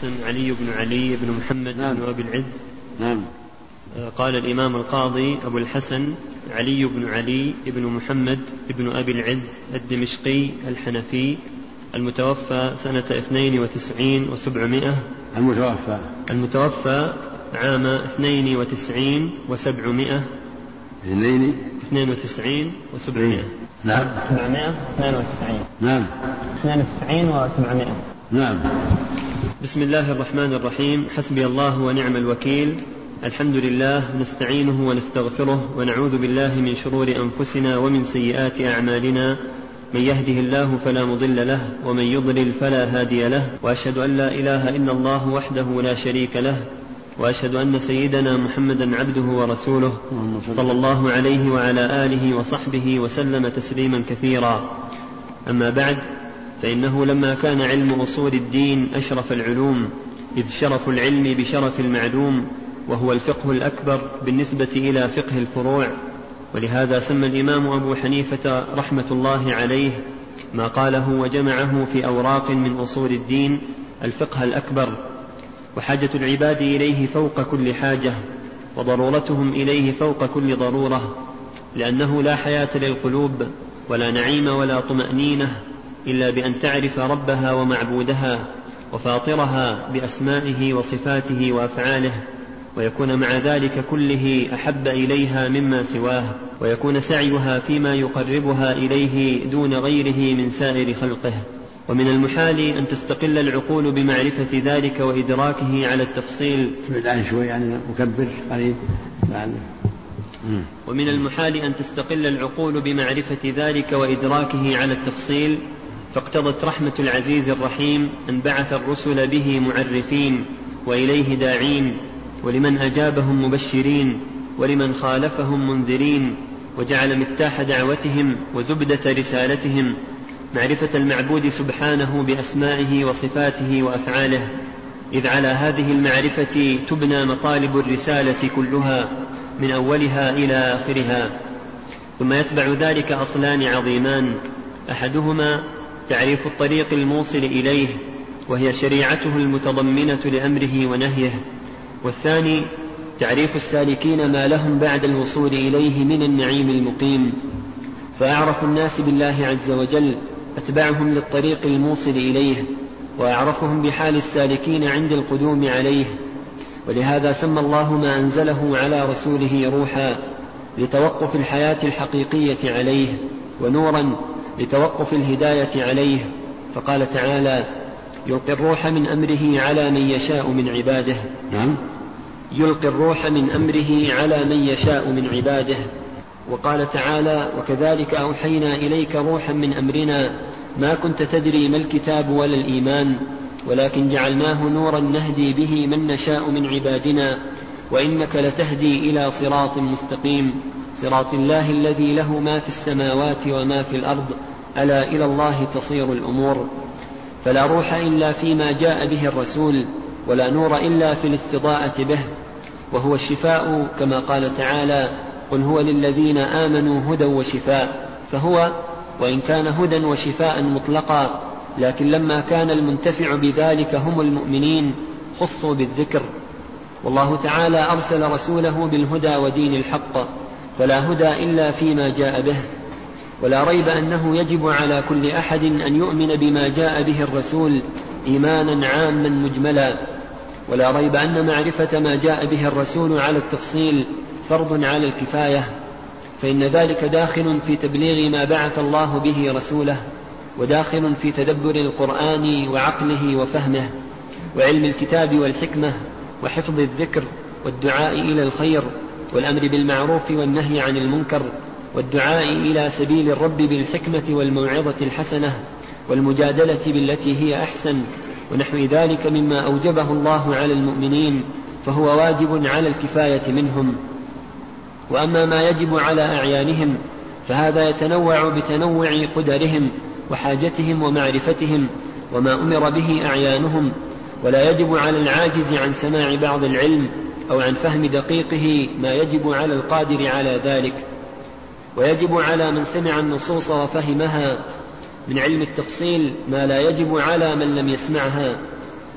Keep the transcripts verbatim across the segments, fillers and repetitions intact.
علي بن علي بن محمد نعم. بن أبي العز. نعم. قال الإمام القاضي أبو الحسن علي بن علي بن محمد بن أبي العز الدمشقي الحنفي المتوفى سنة اثنين وتسعين وسبعمائة المتوفى المتوفى عام اثنين وتسعين وسبعمائة اثنين اثنين وتسعين وسبعمائة نعم سبعمائة اثنين وتسعين نعم اثنين وتسعين وسبعمائة نعم. بسم الله الرحمن الرحيم. حسبي الله ونعم الوكيل. الحمد لله نستعينه ونستغفره ونعوذ بالله من شرور أنفسنا ومن سيئات أعمالنا. من يهده الله فلا مضل له ومن يضلل فلا هادي له، وأشهد أن لا إله إلا الله وحده لا شريك له، وأشهد أن سيدنا محمدا عبده ورسوله صلى الله عليه وعلى آله وصحبه وسلم تسليما كثيرا. أما بعد، فإنه لما كان علم أصول الدين أشرف العلوم، إذ شرف العلم بشرف المعلوم، وهو الفقه الأكبر بالنسبة إلى فقه الفروع. ولهذا سمى الإمام أبو حنيفة رحمة الله عليه ما قاله وجمعه في أوراق من أصول الدين الفقه الأكبر. وحاجة العباد إليه فوق كل حاجة، وضرورتهم إليه فوق كل ضرورة، لأنه لا حياة للقلوب ولا نعيم ولا طمأنينة إلا بأن تعرف ربها ومعبودها وفاطرها بأسمائه وصفاته وأفعاله، ويكون مع ذلك كله أحب إليها مما سواه، ويكون سعيها فيما يقربها إليه دون غيره من سائر خلقه. ومن المحال أن تستقل العقول بمعرفة ذلك وإدراكه على التفصيل. الآن شوي يعني مكبر قليل. ومن المحال أن تستقل العقول بمعرفة ذلك وإدراكه على التفصيل، فاقتضت رحمة العزيز الرحيم أن بعث الرسل به معرفين وإليه داعين، ولمن أجابهم مبشرين، ولمن خالفهم منذرين، وجعل مفتاح دعوتهم وزبدة رسالتهم معرفة المعبود سبحانه بأسمائه وصفاته وأفعاله، إذ على هذه المعرفة تبنى مطالب الرسالة كلها من أولها إلى آخرها. ثم يتبع ذلك أصلان عظيمان، أحدهما تعريف الطريق الموصل إليه، وهي شريعته المتضمنة لأمره ونهيه، والثاني تعريف السالكين ما لهم بعد الوصول إليه من النعيم المقيم. فأعرف الناس بالله عز وجل أتبعهم للطريق الموصل إليه، وأعرفهم بحال السالكين عند القدوم عليه. ولهذا سمى الله ما أنزله على رسوله روحا لتوقف الحياة الحقيقية عليه، ونورا لتوقف الهداية عليه. فقال تعالى: يلقي الروح من أمره على من يشاء من عباده. نعم. يلقي الروح من أمره على من يشاء من عباده. وقال تعالى: وكذلك أوحينا إليك روحا من أمرنا ما كنت تدري ما الكتاب ولا الإيمان ولكن جعلناه نورا نهدي به من نشاء من عبادنا وإنك لتهدي إلى صراط مستقيم، صراط الله الذي له ما في السماوات وما في الأرض، ألا إلى الله تصير الأمور. فلا روح إلا فيما جاء به الرسول، ولا نور إلا في الاستضاءة به، وهو الشفاء كما قال تعالى: قل هو للذين آمنوا هدى وشفاء. فهو وإن كان هدى وشفاء مطلقا، لكن لما كان المنتفع بذلك هم المؤمنين خصوا بالذكر. والله تعالى أرسل رسوله بالهدى ودين الحق، فلا هدى إلا فيما جاء به. ولا ريب أنه يجب على كل أحد أن يؤمن بما جاء به الرسول إيمانا عاما مجملا. ولا ريب أن معرفة ما جاء به الرسول على التفصيل فرض على الكفاية، فإن ذلك داخل في تبليغ ما بعث الله به رسوله، وداخل في تدبر القرآن وعقله وفهمه، وعلم الكتاب والحكمة، وحفظ الذكر، والدعاء إلى الخير، والأمر بالمعروف والنهي عن المنكر، والدعاء إلى سبيل الرب بالحكمة والموعظة الحسنة، والمجادلة بالتي هي أحسن، ونحو ذلك مما أوجبه الله على المؤمنين، فهو واجب على الكفاية منهم. وأما ما يجب على أعيانهم فهذا يتنوع بتنوع قدرهم وحاجتهم ومعرفتهم وما أمر به أعيانهم، ولا يجب على العاجز عن سماع بعض العلم أو عن فهم دقيقه ما يجب على القادر على ذلك. ويجب على من سمع النصوص وفهمها من علم التفصيل ما لا يجب على من لم يسمعها.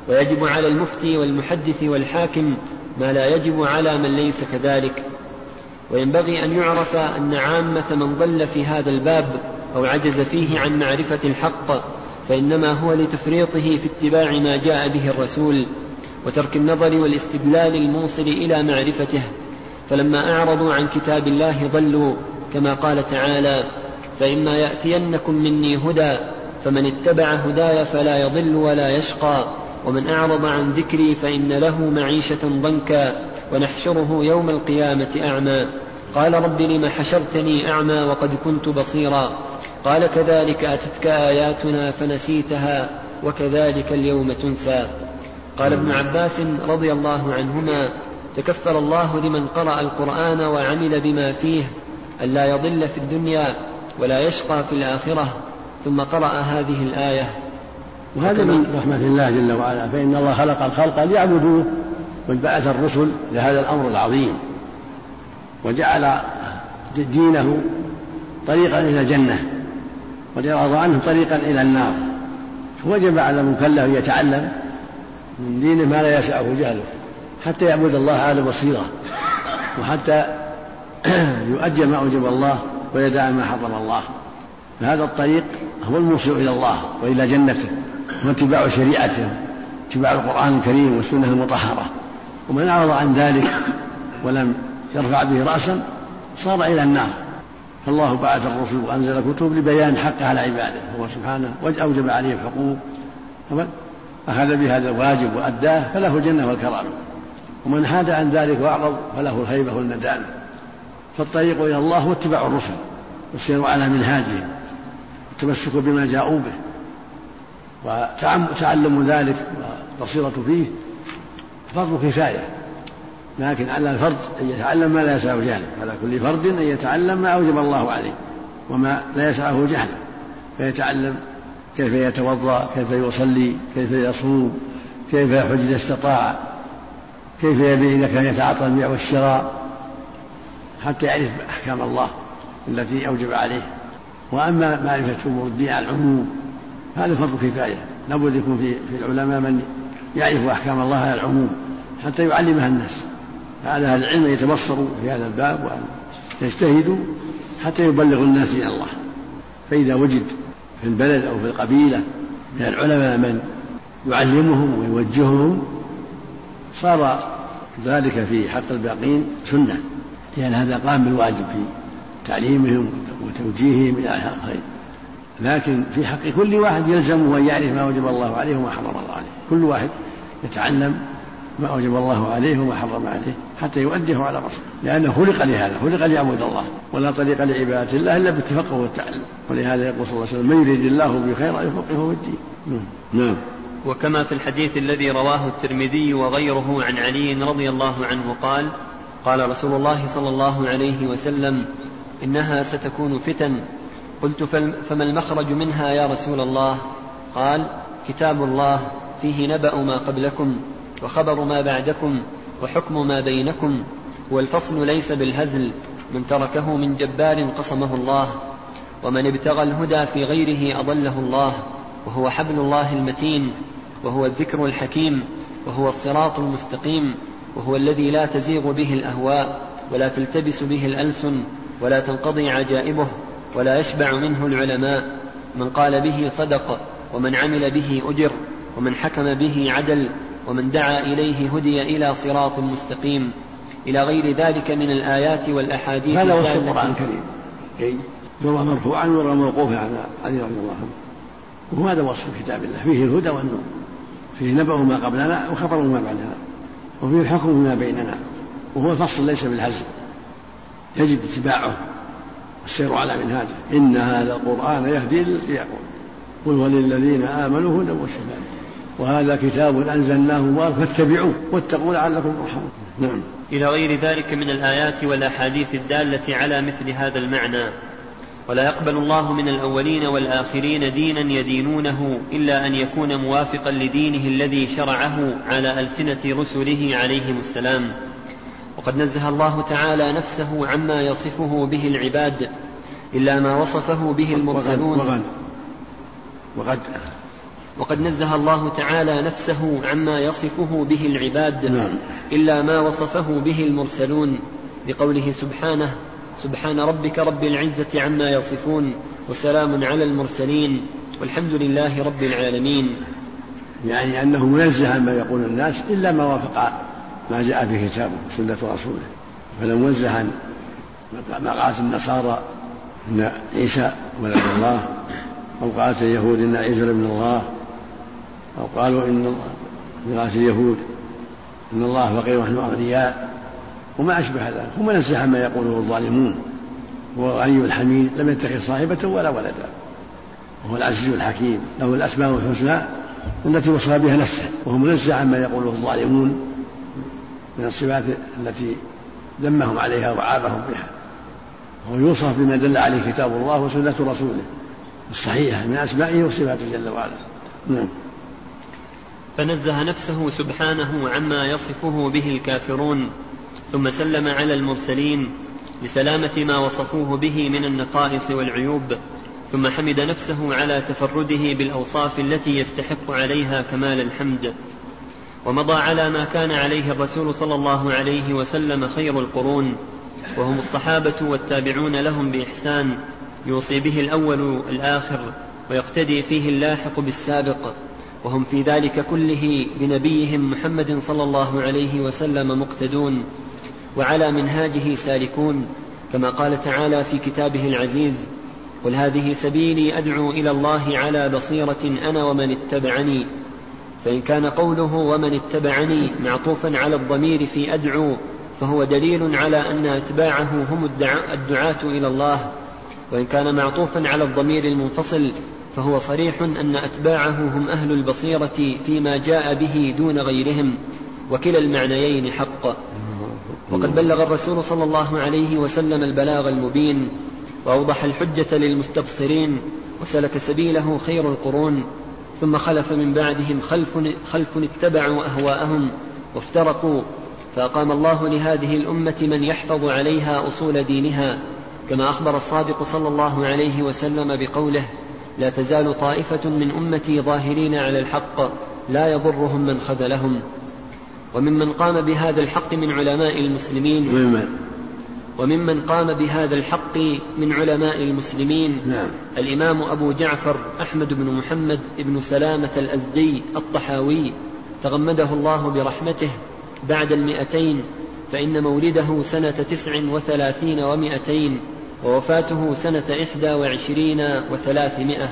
ويجب على المفتي والمحدث والحاكم ما لا يجب على من ليس كذلك. وينبغي أن يعرف أن عامة من ضل في هذا الباب أو عجز فيه عن معرفة الحق فإنما هو لتفريطه في اتباع ما جاء به الرسول وترك النظر والاستدلال الموصل إلى معرفته، فلما أعرضوا عن كتاب الله ضلوا، كما قال تعالى: فإما يأتينكم مني هدى فمن اتبع هداي فلا يضل ولا يشقى ومن أعرض عن ذكري فإن له معيشة ضنكا ونحشره يوم القيامة أعمى. قال رب لم حشرتني أعمى وقد كنت بصيرا. قال كذلك أتتك آياتنا فنسيتها وكذلك اليوم تنسى. قال ابن عباس رضي الله عنهما: تكفل الله لمن قرأ القرآن وعمل بما فيه ألا يضل في الدنيا ولا يشقى في الآخرة. ثم قرأ هذه الآية. وهذا من رحمة الله جل وعلا، فإن الله خلق الخلق ليعبدوه وبعث الرسل لهذا الأمر العظيم، وجعل دينه طريقا إلى الجنة والإعراض عنه طريقا إلى النار، فوجب على المكلف أن يتعلم من دينه ما لا يسعه جهله حتى يعبد الله على بصيرة، وحتى يؤدي ما أوجب الله ويدع ما حرم الله. فهذا الطريق هو الموصل إلى الله وإلى جنته، واتباع شريعته، اتباع القرآن الكريم والسنة المطهرة. ومن أعرض عن ذلك ولم يرفع به رأسا صار إلى النار. فالله بعث الرسل وأنزل كتب لبيان حقه على عباده، هو سبحانه وأوجب عليه الحقوق، أخذ بهذا الواجب وأداه فله الجنة والكرامة. ومن حاد عن ذلك وأعرض فله الهيبة والندامة. فالطريق إلى الله هو اتباع الرسل والسير على منهاجهم والتمسك بما جاءوا به، وتعلم ذلك والبصيرة فيه فرض كفاية، لكن على الفرد أن يتعلم ما لا يسعه جهله، على كل فرد أن يتعلم ما أوجب الله عليه وما لا يسعه جهله، فيتعلم كيف يتوضأ، كيف يصلي، كيف يصوم، كيف يحج إذا استطاع، كيف يبيع إذا كان يتعاطى البيع والشراء، حتى يعرف أحكام الله التي أوجب عليه. وأما معرفة أمور الدين على العموم هذا فرض كفاية، لابد يكون في, في العلماء من يعرف أحكام الله على العموم حتى يعلمها الناس. فعلى أهل العلم يتبصروا في هذا الباب وأن يجتهدوا حتى يبلغوا الناس إلى الله. فإذا وجد في البلد أو في القبيلة من العلماء من يعلمهم ويوجههم صار ذلك في حق الباقين سنة، لأن هذا قام بالواجب في تعليمهم وتوجيههم إلى الخير. لكن في حق كل واحد يلزمه أن يعرف ما وجب الله عليه وما حرم الله عليه، كل واحد يتعلم ما أوجب الله عليه وما حرم عليه حتى يؤديه على بصره، لأنه خلق لهذا، خلق ليعبد الله، ولا طريق لعبادة الله إلا بالتفقه والتعلم. ولهذا يقول صلى الله عليه وسلم: من يريد الله بخيرا يفقهه في الدين. نعم. وكما في الحديث الذي رواه الترمذي وغيره عن علي رضي الله عنه قال: قال رسول الله صلى الله عليه وسلم: إنها ستكون فتن. قلت: فما المخرج منها يا رسول الله؟ قال: كتاب الله فيه نبأ ما قبلكم وخبر ما بعدكم وحكم ما بينكم، والفصل ليس بالهزل، من تركه من جبار قصمه الله، ومن ابتغى الهدى في غيره أضله الله، وهو حبل الله المتين، وهو الذكر الحكيم، وهو الصراط المستقيم، وهو الذي لا تزيغ به الأهواء ولا تلتبس به الألسن ولا تنقضي عجائبه ولا يشبع منه العلماء. من قال به صدق، ومن عمل به أجر، ومن حكم به عدل، ومن دعا إليه هدي إلى صراط مستقيم، إلى غير ذلك من الآيات والأحاديث. هذا وصف القرآن الكريم، يروى مرفوعا ويروى موقوفا عن علي رضي الله عنه، وهذا وصف كتاب الله، فيه الهدى والنور، فيه نبأ ما قبلنا وخبر ما بعدنا، وفيه الحكم ما بيننا، وهو الفصل ليس بالهزل، يجب اتباعه والسير على منهاجه. إن هذا القرآن يهدي للأقوم قل وللذين آمنوا هدى وشفاء، وهذا كتاب أنزلناه مبارك فاتبعوه واتقوا لعلكم ترحمون. نعم. إلى غير ذلك من الآيات والأحاديث الدالة على مثل هذا المعنى. ولا يقبل الله من الأولين والآخرين دينا يدينونه إلا أن يكون موافقا لدينه الذي شرعه على ألسنة رسله عليهم السلام. وقد نزه الله تعالى نفسه عما يصفه به العباد إلا ما وصفه به المرسلون. وقد, وقد وقد نزه الله تعالى نفسه عما يصفه به العباد نعم. إلا ما وصفه به المرسلون بقوله سبحانه سبحان ربك رب العزة عما يصفون وسلام على المرسلين والحمد لله رب العالمين. يعني أنه منزه عما يقول الناس إلا ما وافق ما جاء في كتابه وسنة رسوله، فلم منزه عن ما قالت النصارى إن عيسى ولد الله، أو قالت اليهود إن عيسى ابن الله، أو قالوا إن قالت اليهود إن الله فقير ونحن أغنياء وما أشبه ذلك. هم منزه عما يقوله الظالمون. وغني الحميد لم يتخذ صاحبة ولا ولدا وهو العزيز الحكيم له الأسماء الحسنى التي وصف بها نفسه، وهو منزه عما يقوله الظالمون من الصفات التي ذمهم عليها وعابهم بها، وهو يوصف بما دل عليه كتاب الله وسنة رسوله الصحيحة من أسمائه وصفاته جل وعلا. نعم. فنزه نفسه سبحانه عما يصفه به الكافرون، ثم سلم على المرسلين لسلامة ما وصفوه به من النقائص والعيوب، ثم حمد نفسه على تفرده بالأوصاف التي يستحق عليها كمال الحمد، ومضى على ما كان عليه الرسول صلى الله عليه وسلم خير القرون، وهم الصحابة والتابعون لهم بإحسان، يوصي به الأول الآخر ويقتدي فيه اللاحق بالسابق، وهم في ذلك كله بنبيهم محمد صلى الله عليه وسلم مقتدون وعلى منهاجه سالكون، كما قال تعالى في كتابه العزيز قل هذه سبيلي أدعو إلى الله على بصيرة أنا ومن اتبعني. فإن كان قوله ومن اتبعني معطوفا على الضمير في أدعو فهو دليل على أن أتباعه هم الدعاة إلى الله، وإن كان معطوفا على الضمير المنفصل فهو صريح أن أتباعه هم أهل البصيرة فيما جاء به دون غيرهم، وكلا المعنيين حق. وقد بلغ الرسول صلى الله عليه وسلم البلاغ المبين وأوضح الحجة للمستبصرين، وسلك سبيله خير القرون، ثم خلف من بعدهم خلف, خلف اتبعوا أهواءهم وافترقوا، فأقام الله لهذه الأمة من يحفظ عليها أصول دينها، كما أخبر الصادق صلى الله عليه وسلم بقوله لا تزال طائفة من أمتي ظاهرين على الحق لا يضرهم من خذلهم. وممن قام بهذا الحق من علماء المسلمين وممن قام بهذا الحق من علماء المسلمين نعم. الإمام أبو جعفر أحمد بن محمد بن سلامة الأزدي الطحاوي تغمده الله برحمته بعد المئتين، فإن مولده سنة تسع وثلاثين ومئتين ووفاته سنة إحدى وعشرين وثلاثمائة.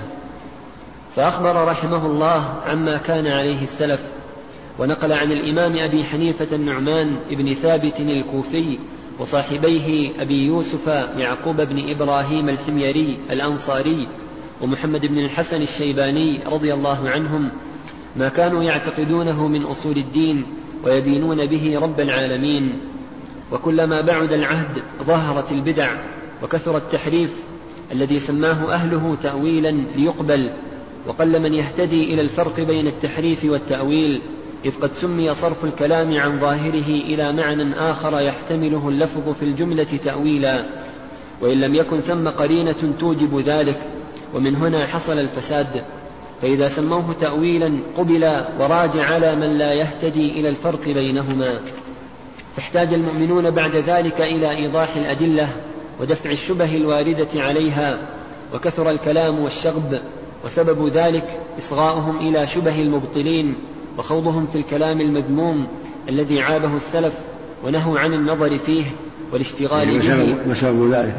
فأخبر رحمه الله عما كان عليه السلف، ونقل عن الإمام أبي حنيفة النعمان بن ثابت الكوفي وصاحبيه أبي يوسف يعقوب بن إبراهيم الحميري الأنصاري ومحمد بن الحسن الشيباني رضي الله عنهم ما كانوا يعتقدونه من أصول الدين ويدينون به رب العالمين. وكلما بعد العهد ظهرت البدع وكثر التحريف الذي سماه أهله تأويلا ليقبل، وقل من يهتدي إلى الفرق بين التحريف والتأويل، إذ قد سمي صرف الكلام عن ظاهره إلى معنى آخر يحتمله اللفظ في الجملة تأويلا، وإن لم يكن ثم قرينة توجب ذلك، ومن هنا حصل الفساد. فإذا سموه تأويلا قبل وراجع على من لا يهتدي إلى الفرق بينهما، فاحتاج المؤمنون بعد ذلك إلى إيضاح الأدلة ودفع الشبه الواردة عليها، وكثر الكلام والشغب، وسبب ذلك إصغاؤهم إلى شبه المبطلين وخوضهم في الكلام المذموم الذي عابه السلف ونهوا عن النظر فيه والاشتغال به. وسبب ذلك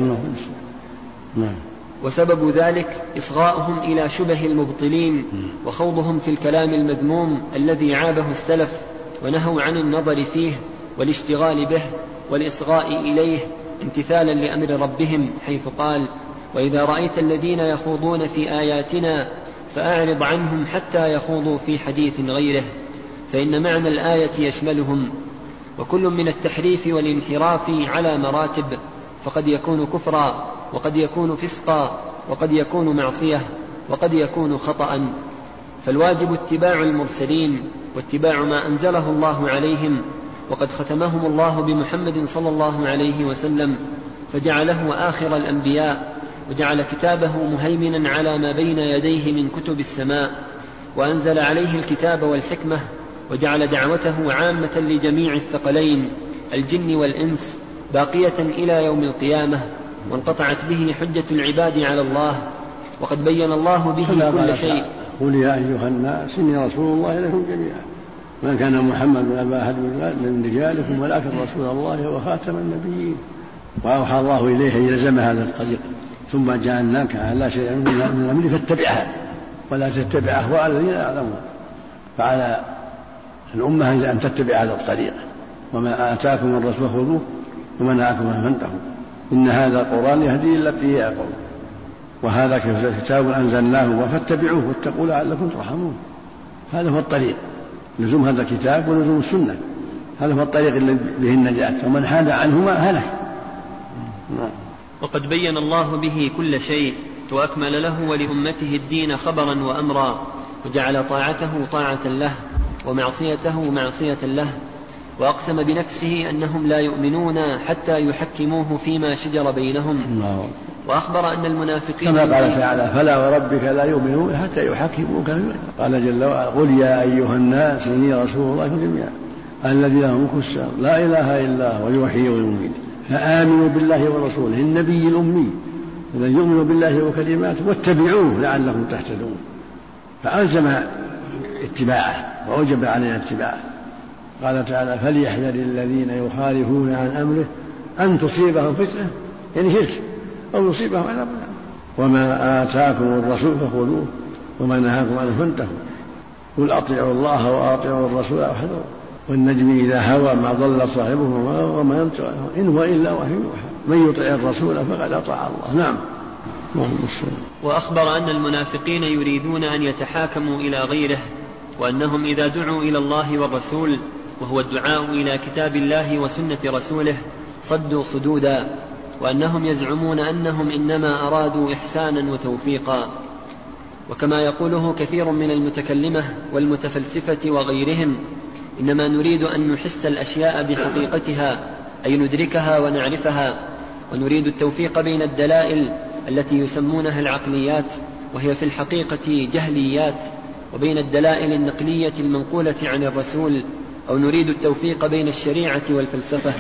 وسبب ذلك إصغاؤهم إلى شبه المبطلين وخوضهم في الكلام المذموم الذي عابه السلف ونهوا عن النظر فيه والاشتغال به والإصغاء إليه امتثالا لأمر ربهم، حيث قال وإذا رأيت الذين يخوضون في آياتنا فأعرض عنهم حتى يخوضوا في حديث غيره، فإن معنى الآية يشملهم. وكل من التحريف والانحراف على مراتب، فقد يكون كفرا وقد يكون فسقا وقد يكون معصية وقد يكون خطأ. فالواجب اتباع المرسلين واتباع ما أنزله الله عليهم، وقد ختمهم الله بمحمد صلى الله عليه وسلم فجعله آخر الأنبياء، وجعل كتابه مهيمنا على ما بين يديه من كتب السماء، وأنزل عليه الكتاب والحكمة، وجعل دعوته عامة لجميع الثقلين الجن والإنس باقية إلى يوم القيامة، وانقطعت به حجة العباد على الله. وقد بين الله به كل شيء. قل يا أيها الناس إني رسول الله إليكم جميعا ما كان محمد أبا أحد من رجالكم ولكن رسول الله وخاتم النبيين. وأوحى الله إليه أن يلزم هذا الطريق، ثم جعلناك على شيء من الأمر فاتبعها ولا تتبع أهواء الذين لا يعلمون. فعلى الأمة أن تتبع هذا الطريق، وما آتاكم الرسول خذوه وما نهاكم عنه فانتهوا، إن هذا القرآن يهدي التي هي أقوم، وهذا كتاب أنزلناه فاتبعوه واتقوا لعلكم ترحمون. هذا هو الطريق، لزوم هذا الكتاب ولزوم السنة، هذا هو الطريق الذي به النجاة، ومن حاد عنهما هلك. وقد بين الله به كل شيء، وأكمل له ولأمته الدين خبرا وأمرا، وجعل طاعته طاعة له ومعصيته معصية له، وأقسم بنفسه أنهم لا يؤمنون حتى يحكموه فيما شجر بينهم. الله. وأخبر أن المنافقين كما قال تعالى فلا وربك لا يؤمنون حتى يحكموك فيما. قال جل وعلا قل يا أيها الناس إني رسول الله جميعا الذي له ملك السماوات لا إله إلا هو يحيي ويميت فآمنوا بالله ورسوله النبي الأمي الذي يؤمن بالله وكلماته واتبعوه لعلكم تهتدون. فألزم اتباعه وأوجب علينا اتباعه. قال تعالى فليحذر الذين يخالفون عن أمره أن تصيبهم فتنة يعني شرك أو يصيبهم عذاب. وما آتاكم الرسول فخذوه وما نهاكم عنه فانتهوا. قل أطيعوا الله وأطيعوا الرسول واحذروا والنجم إذا هوى ما ضل صاحبه وما ينطق إن هو إلا وحي يوحى من يطع الرسول فقد أطاع الله. نعم. وأخبر أن المنافقين يريدون أن يتحاكموا إلى غيره، وأنهم إذا دعوا إلى الله والرسول وهو الدعاء إلى كتاب الله وسنة رسوله صدوا صدودا، وأنهم يزعمون أنهم إنما أرادوا إحسانا وتوفيقا. وكما يقوله كثير من المتكلمة والمتفلسفة وغيرهم إنما نريد أن نحس الأشياء بحقيقتها أي ندركها ونعرفها، ونريد التوفيق بين الدلائل التي يسمونها العقليات وهي في الحقيقة جهليات، وبين الدلائل النقلية المنقولة عن الرسول، أو نريد التوفيق بين الشريعة والفلسفة.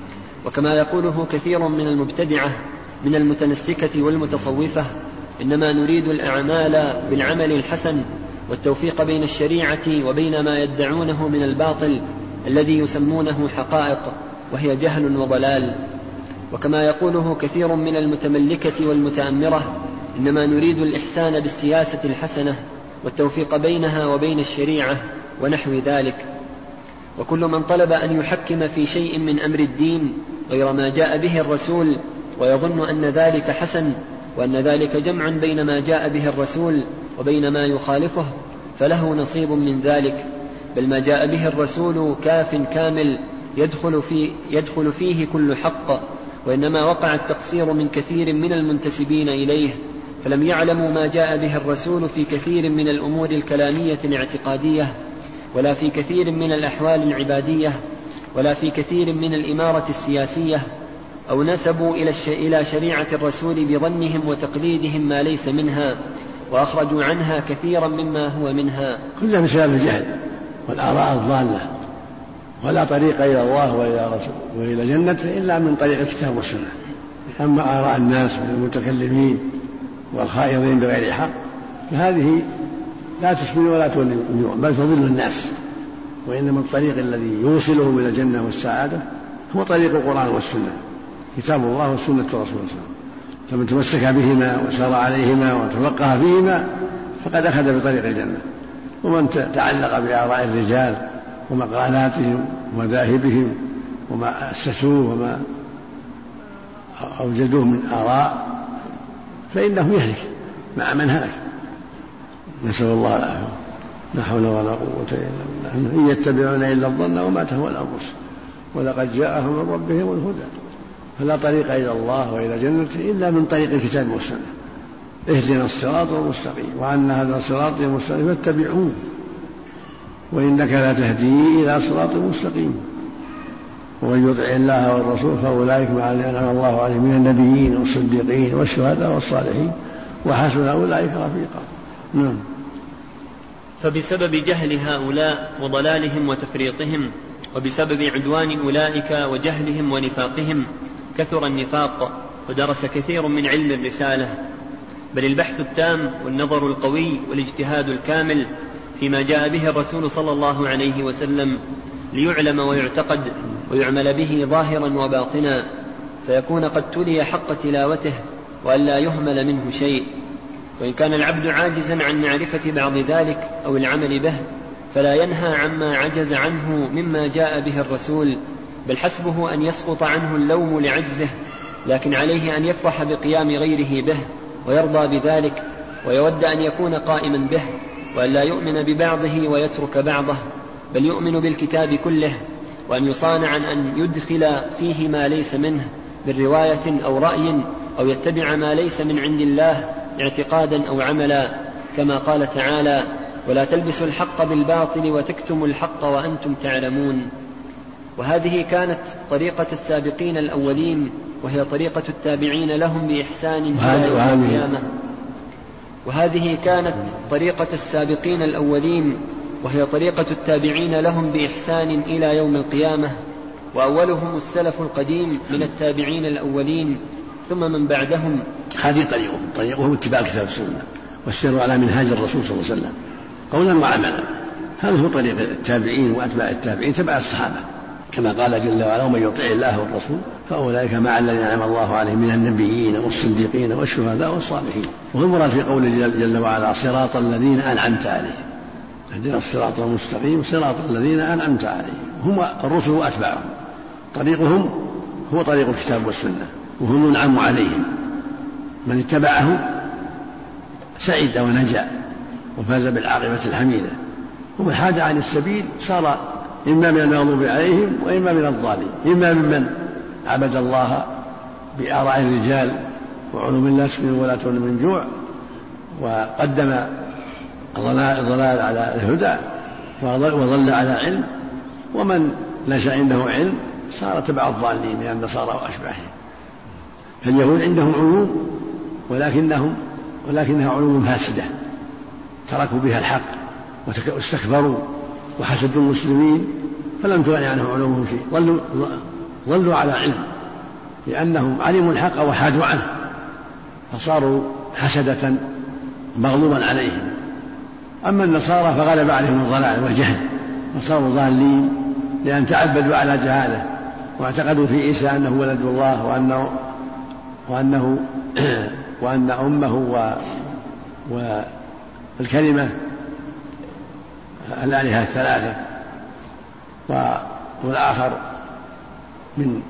وكما يقوله كثير من المبتدعة من المتنسكة والمتصوفة إنما نريد الأعمال بالعمل الحسن والتوفيق بين الشريعة وبين ما يدعونه من الباطل الذي يسمونه حقائق وهي جهل وضلال. وكما يقوله كثير من المتملكة والمتأمرة إنما نريد الإحسان بالسياسة الحسنة والتوفيق بينها وبين الشريعة ونحو ذلك. وكل من طلب أن يحكم في شيء من أمر الدين غير ما جاء به الرسول ويظن أن ذلك حسن وأن ذلك جمع بين ما جاء به الرسول وبين ما يخالفه فله نصيب من ذلك، بل ما جاء به الرسول كاف كامل يدخل, في يدخل فيه كل حق، وإنما وقع التقصير من كثير من المنتسبين إليه فلم يعلموا ما جاء به الرسول في كثير من الأمور الكلامية الاعتقادية، ولا في كثير من الأحوال العبادية، ولا في كثير من الإمارة السياسية، أو نسبوا إلى شريعة الرسول بظنهم وتقليدهم ما ليس منها، وأخرجوا عنها كثيرا مما هو منها. كلها بسبب الجهل والآراء الضالة، ولا طريق إلى الله وإلى رسول وإلى جنته إلا من طريق الكتاب والسنة. أما آراء الناس من المتكلمين والخائضين بغير حق فهذه لا تسمن ولا تولي بل تضل الناس، وإنما الطريق الذي يوصلهم إلى الجنة والسعادة هو طريق القرآن والسنة، كتاب الله والسنة رسول الله صلى الله عليه وسلم. فمن تمسك بهما وسار عليهما وتفقه فيهما فقد أخذ بطريق الجنة. ومن تعلق بآراء الرجال ومقالاتهم ومذاهبهم وما أسسوه وما أوجدوه من آراء فإنه يهلك مع من هلك، نسأل الله العافية. لا حول ولا قوة إلا بالله. إن يتبعون إلا الظن وما تهوى الأنفس ولقد جاءهم من ربهم الهدى. فلا طريق إلى الله وإلى جنته إلا من طريق الكتاب والسنة. اهدنا الصراط المستقيم وأن هذا الصراط المستقيم فاتبعوه وإنك لا تهدي إلى صراط مستقيم. ومن يطع الله والرسول فأولئك مع الذين أنعم الله عليهم من النبيين والصديقين والشهداء والصالحين وحسن أولئك رفيقا. نعم. فبسبب جهل هؤلاء وضلالهم وتفريطهم، وبسبب عدوان أولئك وجهلهم ونفاقهم، كثر النفاق ودرس كثير من علم الرسالة. بل البحث التام والنظر القوي والاجتهاد الكامل فيما جاء به الرسول صلى الله عليه وسلم ليعلم ويعتقد ويعمل به ظاهرا وباطنا، فيكون قد تلي حق تلاوته وألا يهمل منه شيء. وإن كان العبد عاجزا عن معرفة بعض ذلك أو العمل به فلا ينهى عما عجز عنه مما جاء به الرسول، بل حسبه أن يسقط عنه اللوم لعجزه، لكن عليه أن يفرح بقيام غيره به ويرضى بذلك ويود أن يكون قائما به، وأن لا يؤمن ببعضه ويترك بعضه، بل يؤمن بالكتاب كله، وأن يصانع عن أن يدخل فيه ما ليس منه من رواية أو رأي، أو يتبع ما ليس من عند الله اعتقادا أو عملا، كما قال تعالى: ولا تلبسوا الحق بالباطل وتكتموا الحق وأنتم تعلمون. وهذه كانت طريقة السابقين الأولين، وهي طريقة التابعين لهم بإحسان إلى يوم القيامة. وهذه كانت طريقة السابقين الأولين وهي طريقة التابعين لهم بإحسان إلى يوم القيامة، وأولهم السلف القديم من التابعين الأولين ثم من بعدهم. هذه طريقهم طريقهم اتباع الكتاب والسنة والسير على منهاج الرسول صلى الله عليه وسلم قولا وعملا. هذا هو طريق التابعين وأتباع التابعين تبع الصحابة، كما قال جل وعلا: ومن يطع الله والرسول فأولئك مع الذين أنعم الله عليهم من النبيين والصديقين والشهداء والصالحين. وهو المراد في قوله جل وعلا: صراط الذين أنعمت عليهم، اهدنا الصراط المستقيم صراط الذين أنعمت عليهم، هم الرسل وأتباعهم. طريقهم هو طريق الكتاب والسنة، وهم ينعم عليهم. من اتبعه سعد ونجا وفاز بالعاقبة الحميدة، ومن حاد عن السبيل صار إما من المغضوب عليهم وإما من الضالين، إما ممن عبد الله بآراء الرجال وعلوم الناس من ولاة من جوع، وقدم الضلال على الهدى وظل على علم، ومن ليس عنده علم صار تبع الضالين من النصارى وأشباههم. فاليهود عندهم علوم ولكنهم ولكنها علوم فاسدة، تركوا بها الحق واستكبروا وحسدوا المسلمين فلم تغن عنهم علومهم شيء، ظلوا, ظلوا على علم لأنهم علموا الحق وحادوا عنه، فصاروا حسدة مغلوبا عليهم. أما النصارى فغلب عليهم الضلال والجهل وصاروا ضالين، لأن تعبدوا على جهاله واعتقدوا في عيسى أنه ولد الله وأنه وأنه وأن أمه و والكلمة الآلهة الثلاثة، والآخر من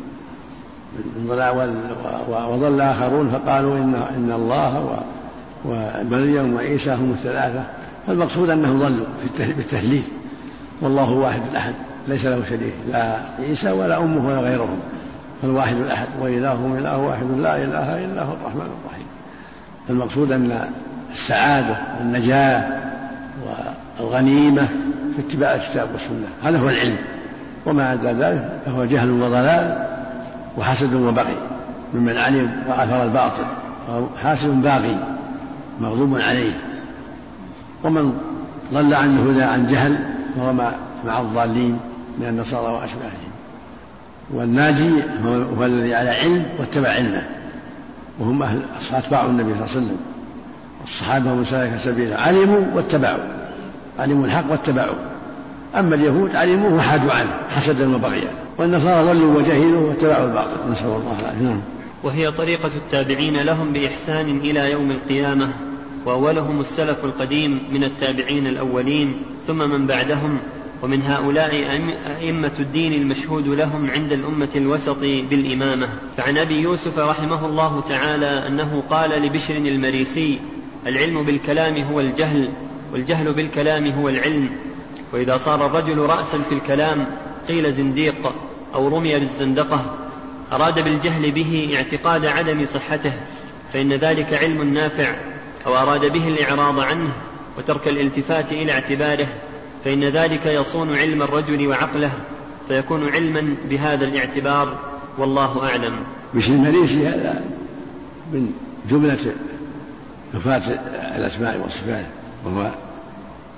وضل آخرون فقالوا إن إن الله ومريم وعيسى هم الثلاثة. فالمقصود أنهم ضلوا بالتثليث، والله واحد الأحد ليس له شريك، لا عيسى ولا أمه ولا غيرهم، فالواحد الأحد وإلههم إله واحد لا إله إلا هو الرحمن الرحيم. المقصود أن السعادة والنجاة والغنيمة في اتباع الكتاب والسنة، هذا هو العلم، وما عدا ذلك فهو جهل وضلال وحسد وبغي ممن علم وأثر الباطل، حاسد باغي مغضوب عليه. ومن ضل عن الهدى عن جهل فهو مع الضالين من النصارى وأشباههم. والناجي هو الذي على علم واتبع علمه، وهم أهل أتباع النبي صلى الله عليه وسلم. الصحابة ومن سلك سبيله علموا واتبعوا، علموا الحق واتبعوا. أما اليهود علموا وحادوا عنه حسدا وبغيا، والنصارى ضلوا وجهلوا واتبعوا الباطل، نسأل الله العافية. وهي طريقة التابعين لهم بإحسان إلى يوم القيامة، وأولهم السلف القديم من التابعين الأولين ثم من بعدهم، ومن هؤلاء أئمة الدين المشهود لهم عند الأمة الوسط بالإمامة. فعن أبي يوسف رحمه الله تعالى أنه قال لبشر المريسي: العلم بالكلام هو الجهل، والجهل بالكلام هو العلم. وإذا صار الرجل رأسا في الكلام قيل زنديق أو رمي بالزندقة، أراد بالجهل به اعتقاد عدم صحته فإن ذلك علم نافع، أو أراد به الإعراض عنه وترك الالتفات إلى اعتباره فإن ذلك يصون علم الرجل وعقله فيكون علما بهذا الاعتبار، والله أعلم. بشر المريسي هذا من جملة نفاة الأسماء والصفات، وهو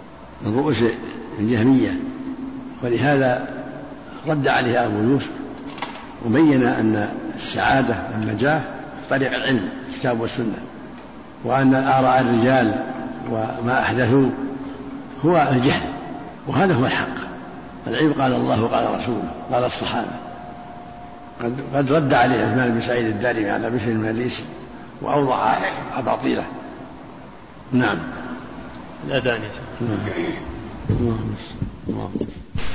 من رؤوس الجهمية، ولهذا رد عليها أبو يوسف وبين أن السعادة والنجاة في طريق العلم الكتاب والسنة، وأن آراء الرجال وما أحدثوا هو الجهل، وهذا هو الحق. العلم قال الله قال رسوله قال الصحابة. قد رد عليه عثمان بن سعيد الدارمي على بشر المريسي وأوضع أباطيله. نعم. الأذان يا شيخ. اللهم صل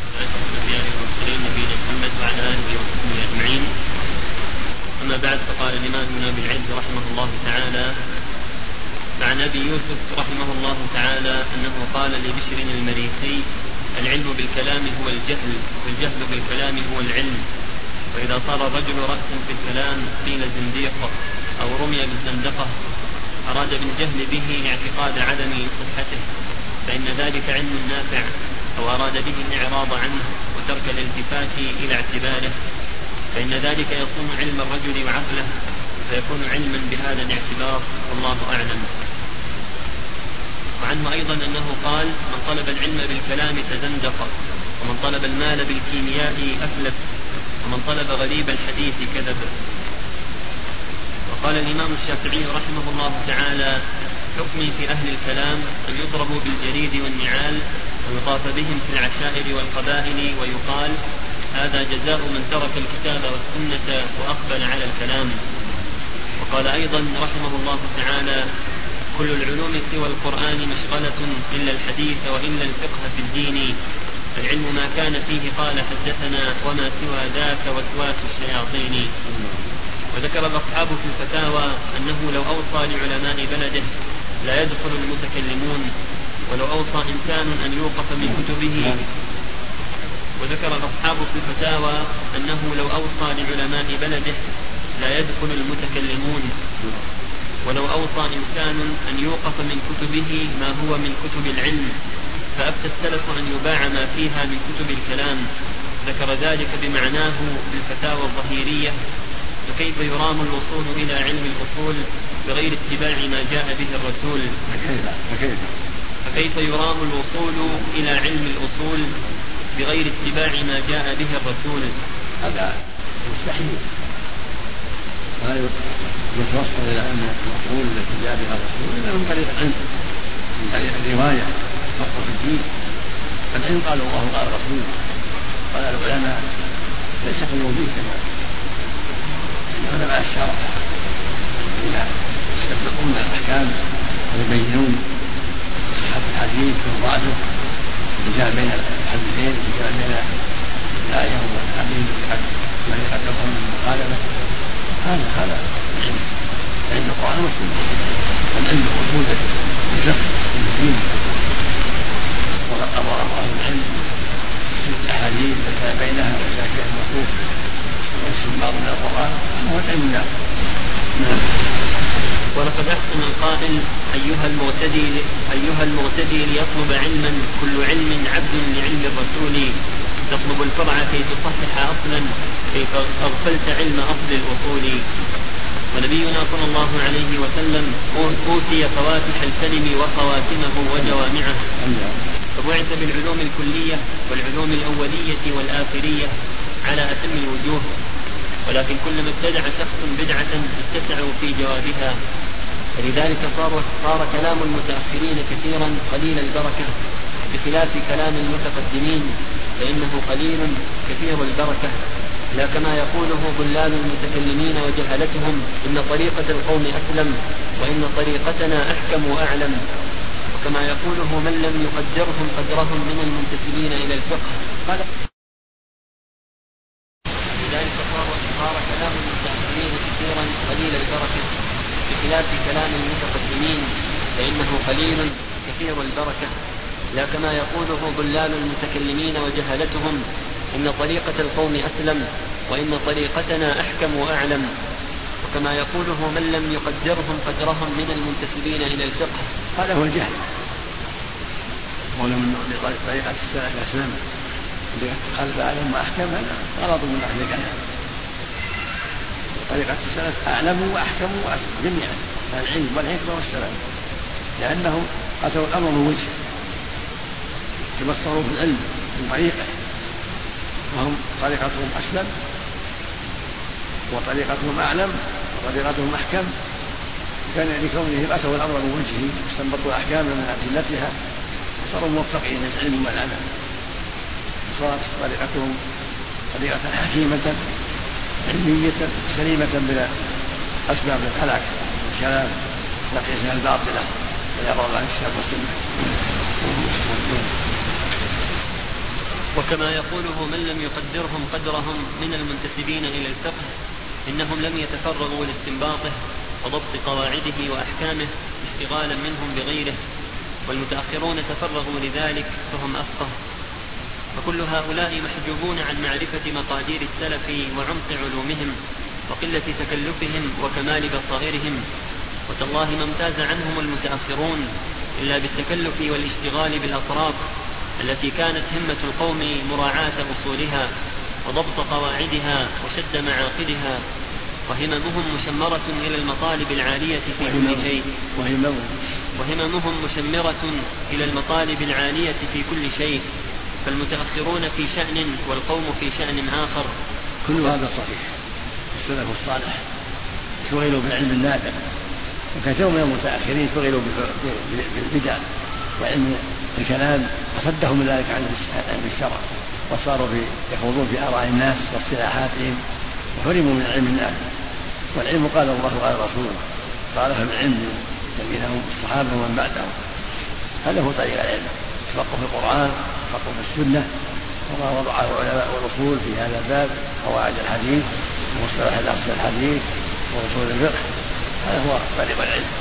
نبينا محمد وعلى آله وصحبه أجمعين. أما بعد، فقال الإمام ابن أبي العز رحمه الله تعالى: عن أبي يوسف رحمه الله تعالى أنه قال لبشر المريسي: العلم بالكلام هو الجهل، والجهل بالكلام هو العلم، وإذا صار الرجل رأسا في الكلام قيل زنديق أو رمي بالزندقة، أراد بالجهل به اعتقاد عدم صحته، فإن ذلك علم نافع، أو أراد به الإعراض عنه وترك الالتفات إلى اعتباره، فإن ذلك يصون علم الرجل وعقله، فيكون علما بهذا الاعتبار، والله أعلم. وعنه أيضا أنه قال: من طلب العلم بالكلام تزندق، ومن طلب المال بالكيمياء أفلت، ومن طلب غريب الحديث كذب. وقال الإمام الشافعي رحمه الله تعالى: حكمي في أهل الكلام أن يضربوا بالجريد والنعال، ويطاف بهم في العشائر والقبائل، ويقال: هذا جزاء من ترك الكتاب والسنة وأقبل على الكلام. وقال أيضا رحمه الله تعالى: كل العلوم سوى القرآن مشغلة إلا الحديث وإلا الفقه في الدين، العلم ما كان فيه قال حدثنا، وما سوى ذاك وسواس الشياطين. وذكر الأصحاب في الفتاوى أنه لو أوصى لعلماء بلده لا يدخل المتكلمون، ولو أوصى إنسان أن يوقف من كتبه وذكر الأصحاب في الفتاوى أنه لو أوصى لعلماء بلده لا يدخل المتكلمون، ولو أوصى إنسان أن يوقف من كتبه ما هو من كتب العلم، فأفتى السلف أن يباع ما فيها من كتب الكلام. ذكر ذلك بمعناه بالفتاوى الظهيرية. فكيف يرام الوصول إلى علم الأصول بغير اتباع ما جاء به الرسول؟ فكيف يرام الوصول إلى علم الأصول بغير اتباع ما جاء به الرسول؟ هذا مستحيل، ولا يتوصل إلى أن الأصول التي جاء بها الرسول إلا من طريق العلم، من طريق الرواية فقه في الدين. فالعلم قال الله قال الرسول قال العلماء، ليس في الوجود كما علماء الشرع الذين يستبقون الأحكام ويبينون صحة الحديث وضعفه، الجمع بين الحديثين، الجمع بين الآية والحديث الذي قد يفهم من المخالفة. هذا هذا العلم، علم القرآن والسنة، العلم بأصول الفقه في الدين. وقد أمر أهل العلم في الأحاديث التي بينها وسائر النصوص والاستنباط من القرآن هو العلم النافع. ولقد أحسن القائل: أيها المعتدي أيها المعتدي ليطلب علما كل علم عبد لعلم الرسول، تطلب الفرع كي تصحح أصلا، كيف أغفلت علم أصل الأصول. ونبينا صلى الله عليه وسلم أوتي فواتح الكلم وخواتمه وجوامعه، فبعث بالعلوم الكلية والعلوم الأولية والآخرية على أتم الوجوه، ولكن كلما ابتدع شخص بدعة اتسعوا في جوابها، فلذلك صار, صار كلام المتأخرين كثيرا قليل البركة، بخلاف كلام المتقدمين فإنه قليل كثير البركة. لا كما يقوله ضلال المتكلمين وجهلتهم: إن طريقة القوم أسلم، وإن طريقتنا أحكم وأعلم. وكما يقوله من لم يقدرهم قدرهم من المنتسبين إلى الفقه. قال لذلك صار, صار كلام المتأخرين كثيرا قليل البركة، بخلاف كلام المتقدمين فإنه قليل كثير البركة. لا كما يقوله ضلال المتكلمين وجهلتهم: إن طريقة القوم أسلم، وإن طريقتنا أحكم وأعلم. وكما يقوله من لم يقدرهم قدرهم من المنتسبين إلى الفقه. هذا هو الجهل، ولم طريقة السلف أسلم قلب أعلم وأحكم، هذا غلط من أهل الكلام. طريقة السلف أعلم وأحكم وأسلم جميعا، العلم والحكمة والسلام، لأنهم أتوا الأمر من وجه، تبصروا في العلم من طريقه، وهم طريقتهم أسلم وطريقتهم أعلم وطريقتهم أحكم، كان لكونهم أتوا الأمر من وجهه واستنبطوا أحكاما من أدلتها وصاروا موفقين للعلم والعمل، وصارت طريقتهم طريقة حكيمة علمية سليمة بلا أسباب الهلاك والكلام والأقيسة الباطلة والإعراض عن الكتاب والسنة. وكما يقوله من لم يقدرهم قدرهم من المنتسبين إلى الفقه إنهم لم يتفرغوا لاستنباطه وضبط قواعده وأحكامه اشتغالا منهم بغيره، والمتأخرون تفرغوا لذلك فهم أفقه، فكل هؤلاء محجوبون عن معرفة مقادير السلف وعمق علومهم وقلة تكلفهم وكمال بصائرهم. وتالله ما امتاز عنهم المتأخرون إلا بالتكلف والاشتغال بالأطراف التي كانت همة القوم مراعاة أصولها وضبط قواعدها وشد معاقدها، وهممهم مشمرة إلى المطالب العالية في كل شيء وهممهم مشمرة إلى المطالب العالية في كل شيء، فالمتأخرون في شأن والقوم في شأن آخر. كل هذا صحيح. السلف الصالح شغلوا بالعلم النافع، وكثير من المتأخرين شغلوا بالبدع وعلم الكلام فصدهم ذلك عن الشرع، وصاروا يخوضون في آراء الناس واصطلاحاتهم وحرموا من العلم النافع. والعلم قال الله وقال رسوله، قال أهل العلم بينهم الصحابة ومن بعدهم، هذا هو طريق العلم، الفقه في القرآن، الفقه في السنة، وما وضعه علماء الأصول في هذا الباب، قواعد الحديث ومصطلح الأصل الحديث وأصول الفقه، هذا هو طريق العلم.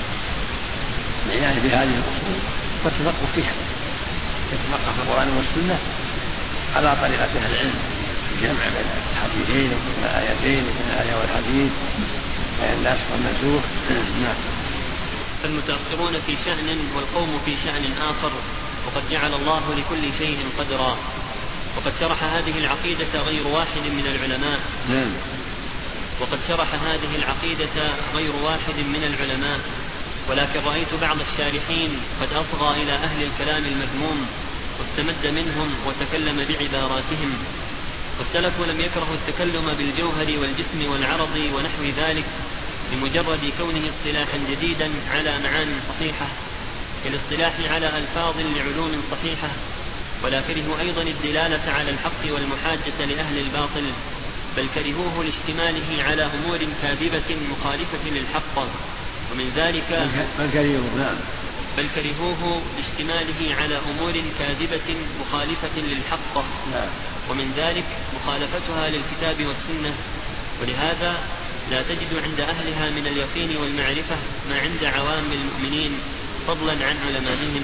العناية بهذه الأصول والتفقه فيها، يتفقه في القرآن والسنة على طريقة أهل العلم، الجمع بين الحديثين وبين الآيتين وبين الآية والحديث بين الناسخ والمنسوخ. نعم. فالمتأخرون في شأن والقوم في شأن آخر، وقد جعل الله لكل شيء قدرا. وقد شرح هذه العقيدة غير واحد من العلماء نعم. وقد شرح هذه العقيدة غير واحد من العلماء ولكن رأيت بعض الشارحين قد أصغى إلى أهل الكلام المذموم واستمد منهم وتكلم بعباراتهم. والسلف لم يكرهوا التكلم بالجوهر والجسم والعرض ونحو ذلك بمجرد كونه اصطلاحا جديدا على معان صحيحة كالاصطلاح على ألفاظ لعلوم صحيحة، ولا كرهوا أيضا الدلالة على الحق والمحاجة لأهل الباطل، بل كرهوه لاشتماله على أمور كاذبة مخالفة للحق. ومن ذلك بل كرهوه نعم بل كرهوه لاشتماله على أمور كاذبة مخالفة للحق نعم. ومن ذلك مخالفتها للكتاب والسنة، ولهذا لا تجد عند أهلها من اليقين والمعرفة ما عند عوام المؤمنين فضلا عن علمائهم.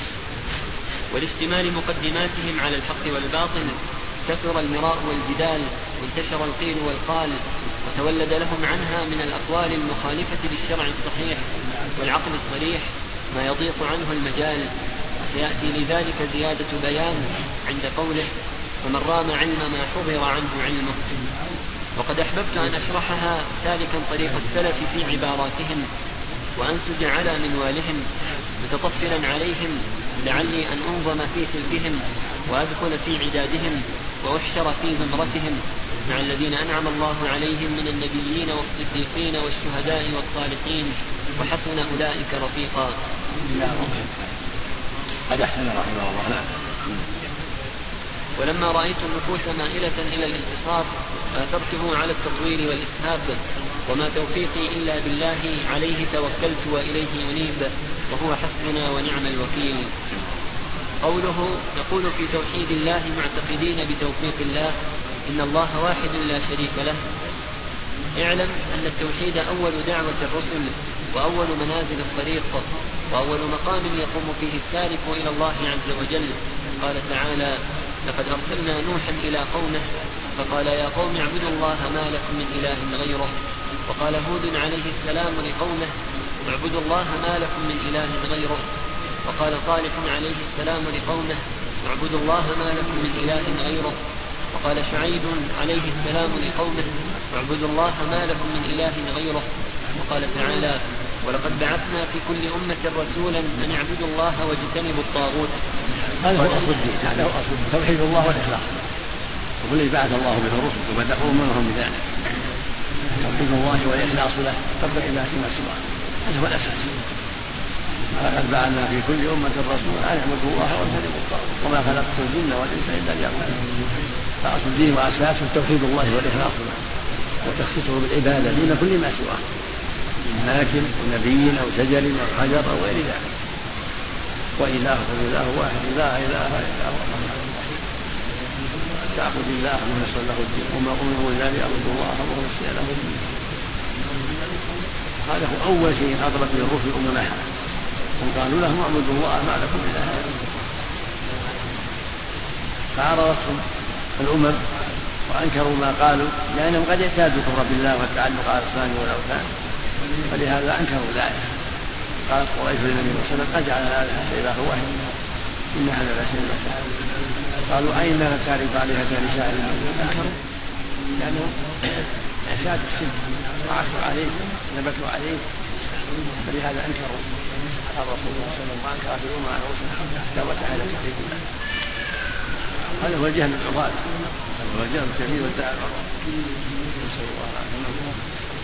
ولاشتمال مقدماتهم على الحق والباطل كثر المراء والجدال وانتشر القيل والقال، وتولد لهم عنها من الأقوال المخالفة للشرع الصحيح والعقل الصريح ما يضيق عنه المجال. وسيأتي لذلك زيادة بيان عند قوله ومن رام علم ما حضر عنه علمه. وقد أحببت أن أشرحها سالكا طريق السلف في عباراتهم وأنسج على منوالهم متطفلا عليهم، لعلي أن أنظم في سلكهم وأدخل في عدادهم وأحشر في زمرتهم مع الذين أنعم الله عليهم من النبيين والصديقين والشهداء والصالحين وحسن أولئك رفيقا. هذا أحسن رحمه الله. ولما رأيت النفوس مائلة إلى الانتصار آثرته على التطويل والإسهاب، وما توفيقي إلا بالله عليه توكلت وإليه أنيب وهو حسبنا ونعم الوكيل. قوله نقول في توحيد الله معتقدين بتوفيق الله إن الله واحد لا شريك له. اعلم أن التوحيد أول دعوة الرسل وأول منازل الطريق وأول مقام يقوم فيه السالك إلى الله عز وجل. قال تعالى لقد أرسلنا نوحا إلى قومه فقال يا قوم اعبدوا الله ما لكم من إله غيره. وقال هود عليه السلام لقومه اعبدوا الله ما لكم من إله غيره. وقال صالح عليه السلام لقومه اعبدوا الله ما لكم من إله غيره. وقال شعيب عليه السلام لقومه اعبدوا الله ما لكم من إله غيره. وقال تعالى ولقد بعثنا في كل أمة رسولا أن اعبدوا الله واجتنبوا الطاغوت. هذا هو أصل الدين، هذا هو أصل توحيد الله والإخلاص، وكل اللي بعث الله به الرسل وبدأوا منهم بذلك توحيد الله والإخلاص له قبل عبادة ما سواه، هذا هو الأساس. ولقد بعثنا في كل أمة رسولا أن اعبدوا الله واجتنبوا الطاغوت وما خلقت الجن والإنس إلا ليعبدون. فأصل الدين وأساسه توحيد الله والإخلاص له وتخصيصه بالعبادة دون كل ما سواه من ملك أو نبي أو شجر أو حجر أو غير ذلك. وإلهكم إله واحد لا إله إلا هو تعبد الله مخلصا له الدين وما أمروا إلا ليعبدوا الله مخلصين له الدين. هذا هو أول شيء أطلق به الرسل أممها وقالوا لهم اعبدوا الله ما لكم من إله غيره. فعرضتهم الأمم وأنكروا ما قالوا لأنهم قد اعتادوا الكفر بالله والتعلق على الأصنام والأوثان، فلهذا أنكروا ذلك. قالت قريش للنبي صلى الله عليه وسلم أجعل الآلهة إله واحد إن هذا لشيء عجاب. قالوا أين تارك آلهتنا لشاعر مجنون؟ أنكروا لأنهم اعتادوا الشرك وعاشوا عليه نبتوا عليه، فلهذا أنكروا على الرسول صلى الله عليه وسلم وأنكر في الأمة على الرسل حتى وتعالى توحيد الله. هذا هو الجهل العظام، هذا هو الجهل الكبير والداء العظام. نسأل الله العافية.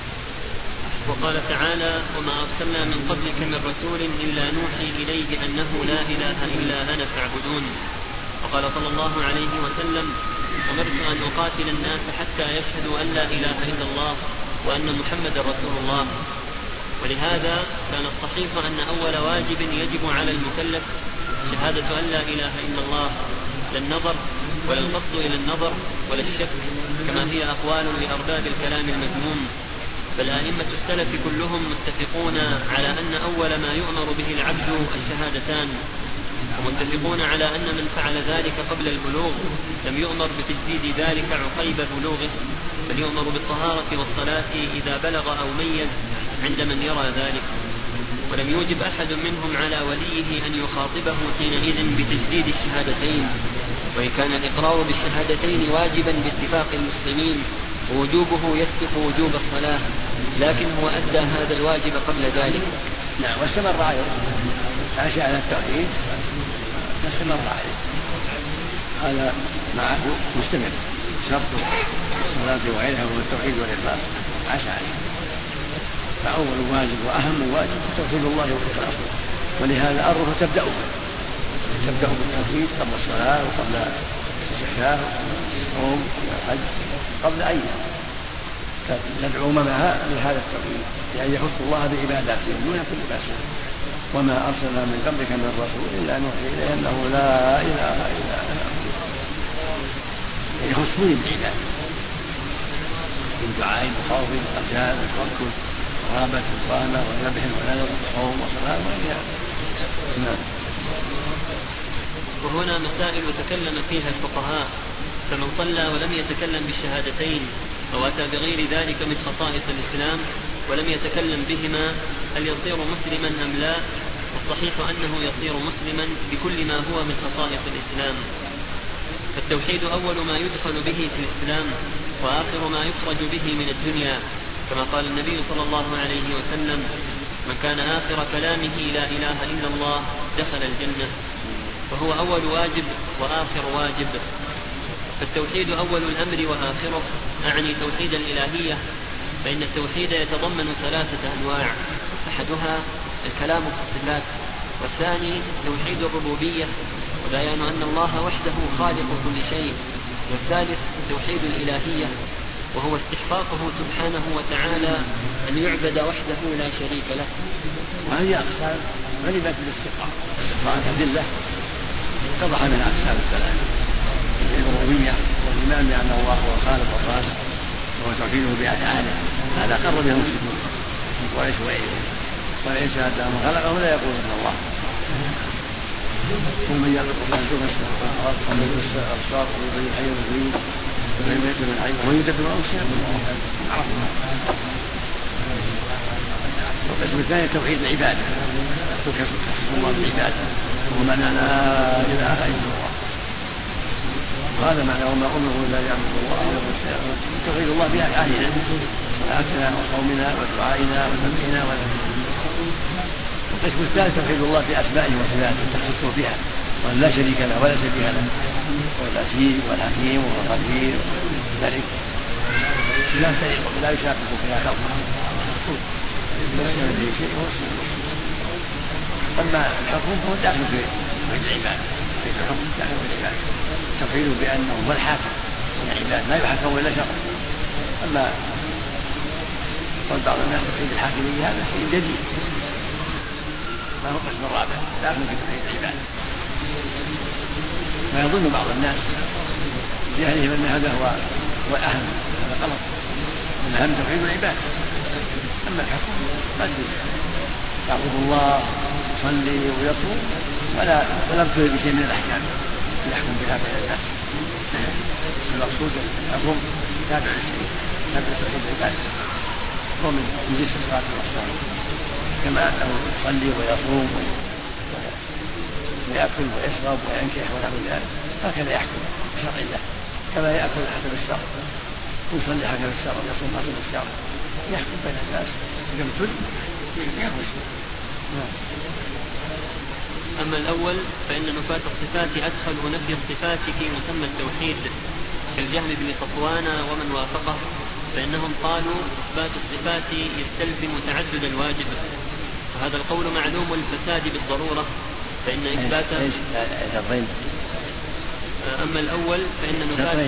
وقال تعالى: وما أرسلنا من قبلك من رسول إلا نوحي إليه أنه لا إله إلا أنا فاعبدون. وقال صلى الله عليه وسلم: أمرت أن أقاتل الناس حتى يشهدوا أن لا إله إلا الله وأن محمد رسول الله. ولهذا كان الصحيح أن أول واجب يجب على المكلف شهادة أن لا إله إلا الله، لا النظر ولا القصد إلى النظر ولا الشك كما هي أقوال لأرباب الكلام المذموم. بل أئمة السلف كلهم متفقون على أن أول ما يؤمر به العبد الشهادتان، ومتفقون على أن من فعل ذلك قبل البلوغ لم يؤمر بتجديد ذلك عقيب بلوغه، بل يؤمر بالطهارة والصلاة إذا بلغ أو ميز عند من يرى ذلك. ولم يوجب أحد منهم على وليه أن يخاطبه حينئذ بتجديد الشهادتين، وإن كان الإقرار بالشهادتين واجبا باتفاق المسلمين ووجوبه يسبق وجوب الصلاة، لكن هو أدى هذا الواجب قبل ذلك. نعم، واستمر عليه، عاش على التوحيد واستمر عليه، هذا معه مستمر شرط الصلاة وغيرها هو التوحيد والإخلاص، عاش عليه. فأول واجب وأهم واجب توحيد الله والإخلاص، ولهذا الرسل تبدأ تبدأ بالتوحيد قبل الصلاة وقبل الزكاة والصوم والحج قبل أي تدعو أممها لهذا التوحيد، يعني يخص الله بعباداته دون كل ما سواه. وما أرسلنا من قبلك من رسول إلا نوحي إليه أنه لا إله إلا أنا يخصني بالعباد من دعاء وخوف ورجاء وتوكل ورغبة ورهبة وذبح ونذر وصوم وصلاة وغيرها. نعم. وهنا مسائل تكلم فيها الفقهاء، فمن صلى ولم يتكلم بالشهادتين أو أتى بغير ذلك من خصائص الإسلام ولم يتكلم بهما هل يصير مسلما أم لا؟ والصحيح أنه يصير مسلما بكل ما هو من خصائص الإسلام. فالتوحيد أول ما يدخل به في الإسلام وآخر ما يخرج به من الدنيا، كما قال النبي صلى الله عليه وسلم: من كان آخر كلامه لا إله إلا الله دخل الجنة. فهو أول واجب وآخر واجب. فالتوحيد أول الأمر وآخره، أعني توحيد الإلهية، فإن التوحيد يتضمن ثلاثة أنواع: أحدها الكلام في الصفات، والثاني توحيد الربوبية وبيان أن الله وحده خالق كل شيء، والثالث توحيد الإلهية وهو استحقاقه سبحانه وتعالى أن يعبد وحده لا شريك له. وهذه أقسام غلبت بالاستقراء استقراء الأدلة اتضح من أقسام الثلاثة: الربوبية والإيمان بأن الله هو الخالق والرازق وهو توحيده بأفعاله، هذا قر به المسلمون قريش وغيرهم، ولئن سألتهم من خلقه لا يقولون الله. ومن يخلق لا يشوف السماوات ومن يبصر الأبصار ومن الحي والميت ومن يميت من الحي ومن يدبر الأمر. والقسم الثاني توحيد العبادة، تخصص الله بالعبادة ومعنى لا إله إلا الله، وهذا معنى وما أمروا إلا ليعبدوا الله توحيد الله بأفعالنا، صلاتنا وصومنا ودعائنا وذبحنا. والقسم الثالث توحيد الله بأسمائه وصفاته تخصصه بها وأن لا شريك له ولا شبيه له، هو العزيز والحكيم والقدير والملك، لا تليق لا يشاكك فيها خلقه ليس به شيء هو اسمه المسلم. أما الحكم فهو داخل في بين العباد، في الحكم داخل في العباد، تفعيل بأنه هو الحاكم من العباد لا يحكم إلا شرعا. أما قول بعض الناس توحيد الحاكمية هذا شيء جديد، ما هو قسم الرابع داخل في توحيد العباد. فيظن بعض الناس بجهلهم أن هذا هو هو الأهم، هذا غلط، من أهم توحيد العباد. أما الحكم قد يعبد الله يصلي ويصوم ولا ولا يبتلي بشيء من الأحكام يحكم بها بين الناس. المقصود الحكم تابع للشريعة، تابع لتوحيد العباد، هو من جنس الصلاة والصوم، كما أنه يصلي ويصوم ويأكل ويشرب وينكح ونحو ذلك، هكذا يحكم بشرع الله، كما يأكل حسب الشرع ويصلي حسب الشرع ويصوم حسب الشرع، يحكم بين الناس يمتد يخرج. أما الأول فإن نفاة الصفات أدخلوا نفي الصفات في مسمى التوحيد كالجهم بن صفوان ومن وافقه، فإنهم قالوا إثبات الصفات يستلزم تعدد الواجب، وهذا القول معلوم الفساد بالضرورة، فإن إثبات أما الأول فإن نفاة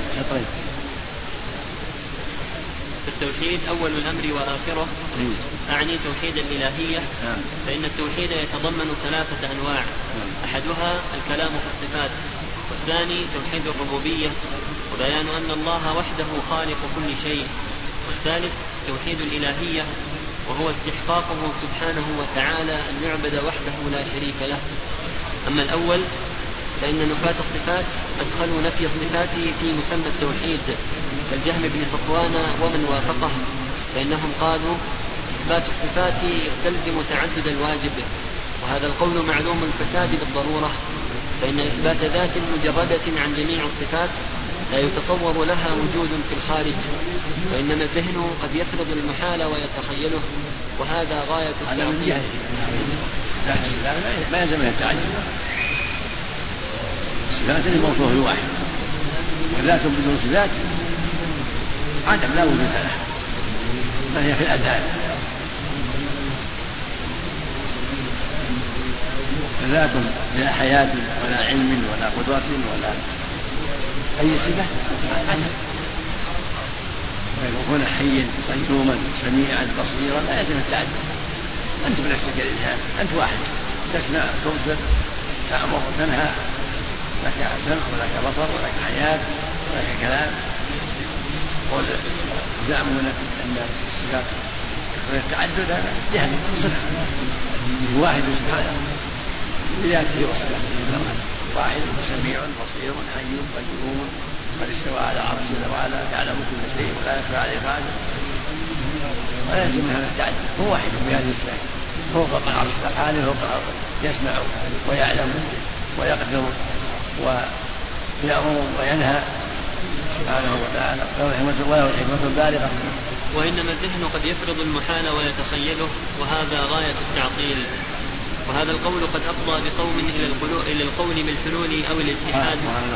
التوحيد أول الأمر وآخره، أعني توحيد الإلهية، فإن التوحيد يتضمن ثلاثة أنواع، أحدها الكلام في الصفات، والثاني توحيد الربوبية وبيان أن الله وحده خالق كل شيء، والثالث توحيد الإلهية وهو استحقاقه سبحانه وتعالى أن يعبد وحده لا شريك له. أما الأول فإن نفاة الصفات أدخلوا نفي الصفات في مسمى التوحيد كالجهم بن صفوان ومن وافقه، فإنهم قالوا إثبات الصفات يستلزم تعدد الواجب، وهذا القول معلوم الفساد بالضرورة، فإن إثبات ذات مجردة عن جميع الصفات لا يتصور لها وجود في الخارج، وإنما الذهن قد يفرض المحال ويتخيله، وهذا غاية التعطيل. ما يلزم التعدد، الصفات الموصوف الواحد، وذات بدون صفات عدم لا وجود لها، ما هي في الأذهان. ذات بلا حياة ولا علم ولا قدرة ولا أي صفة عدم، ويكون حيا قيوما سميعا بصيرا لا يلزم التعدد. أنت بنفسك الإنسان، أنت واحد، تسمع تبصر تأمر تنهى، لك سمع ولك بصر ولك حياة ولك كلام. وزعمون أن الصفات والتعدد هذا جهل صفة واحد سبحانه بذاته وصفاته، واحد سميع بصير حي قيوم قد استوى على عرشه وعلى يعلم كل شيء ولا يخفى عليه خافية، ولا يلزم هذا التعدد، هو واحد بهذه الصفات، هو فوق العرش حاله فوق الارض، يسمع ويعلم ويقدر ويأمر وينهى سبحانه وتعالى، وله الحكمة البالغة. وإنما الذهن قد يفرض المحال ويتخيله، وهذا غاية التعطيل. وهذا القول قد أفضى بقوم إلى القول بالحلول أو الاتحاد،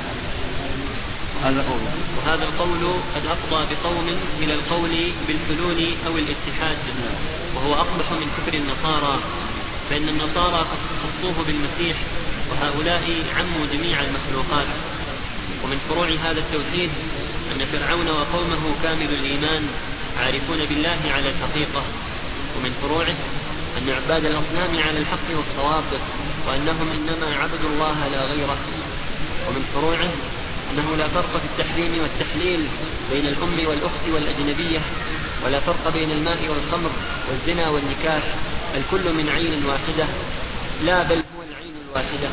وهذا القول قد أفضى بقوم إلى القول بالحلول أو الاتحاد، وهو أقبح من كفر النصارى، فإن النصارى خصوه بالمسيح، وهؤلاء عموا جميع المخلوقات. ومن فروع هذا التوحيد أن فرعون وقومه كامل الإيمان عارفون بالله على الحقيقة، ومن فروعه أن عباد الأصنام على الحق والصواب، وأنهم إنما عبدوا الله لا غيره. ومن فروعه أنه لا فرق في التحريم والتحليل بين الأم والأخت والأجنبية، ولا فرق بين الماء والخمر والزنا والنكاح، الكل من عين واحدة، لا بل هو العين الواحدة.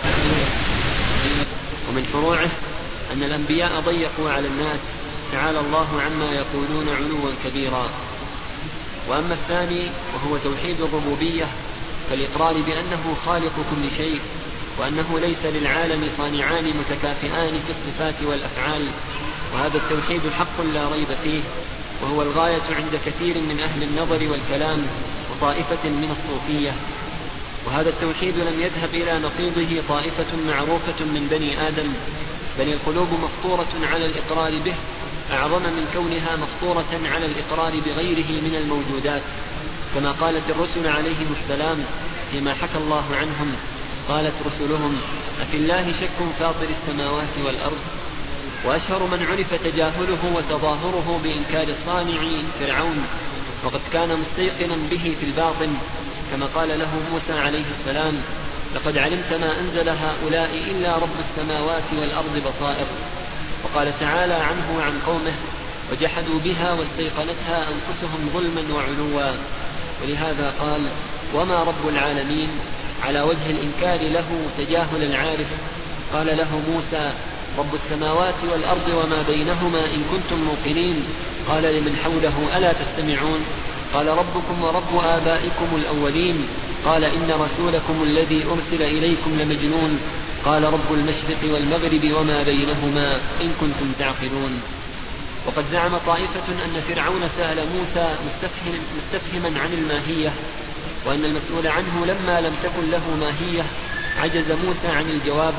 ومن فروعه أن الأنبياء ضيقوا على الناس، تعالى الله عما يقولون علوا كبيرا. وأما الثاني وهو توحيد الربوبية فالإقرار بأنه خالق كل شيء، وأنه ليس للعالم صانعان متكافئان في الصفات والأفعال، وهذا التوحيد حق لا ريب فيه، وهو الغاية عند كثير من أهل النظر والكلام وطائفة من الصوفية. وهذا التوحيد لم يذهب إلى نقيضه طائفة معروفة من بني آدم، بل القلوب مفطورة على الإقرار به أعظم من كونها مفطورة على الإقرار بغيره من الموجودات، كما قالت الرسل عليهم السلام فيما حكى الله عنهم، قالت رسلهم أفي الله شك فاطر السماوات والأرض. وأشهر من عرف تجاهله وتظاهره بإنكار الصانع فرعون، وقد كان مستيقنا به في الباطن، كما قال له موسى عليه السلام لقد علمت ما أنزل هؤلاء إلا رب السماوات والأرض بصائر. وقال تعالى عنه وعن قومه وجحدوا بها واستيقنتها أنفسهم ظلما وعلوا. ولهذا قال وما رب العالمين على وجه الإنكار له تجاهل العارف. قال له موسى رب السماوات والأرض وما بينهما إن كنتم موقنين. قال لمن حوله ألا تستمعون؟ قال ربكم ورب آبائكم الأولين. قال إن رسولكم الذي أرسل إليكم لمجنون. قال رب المشرق والمغرب وما بينهما إن كنتم تعقلون. وقد زعم طائفة أن فرعون سأل موسى مستفهم مستفهما عن الماهية، وأن المسؤول عنه لما لم تكن له ماهية عجز موسى عن الجواب،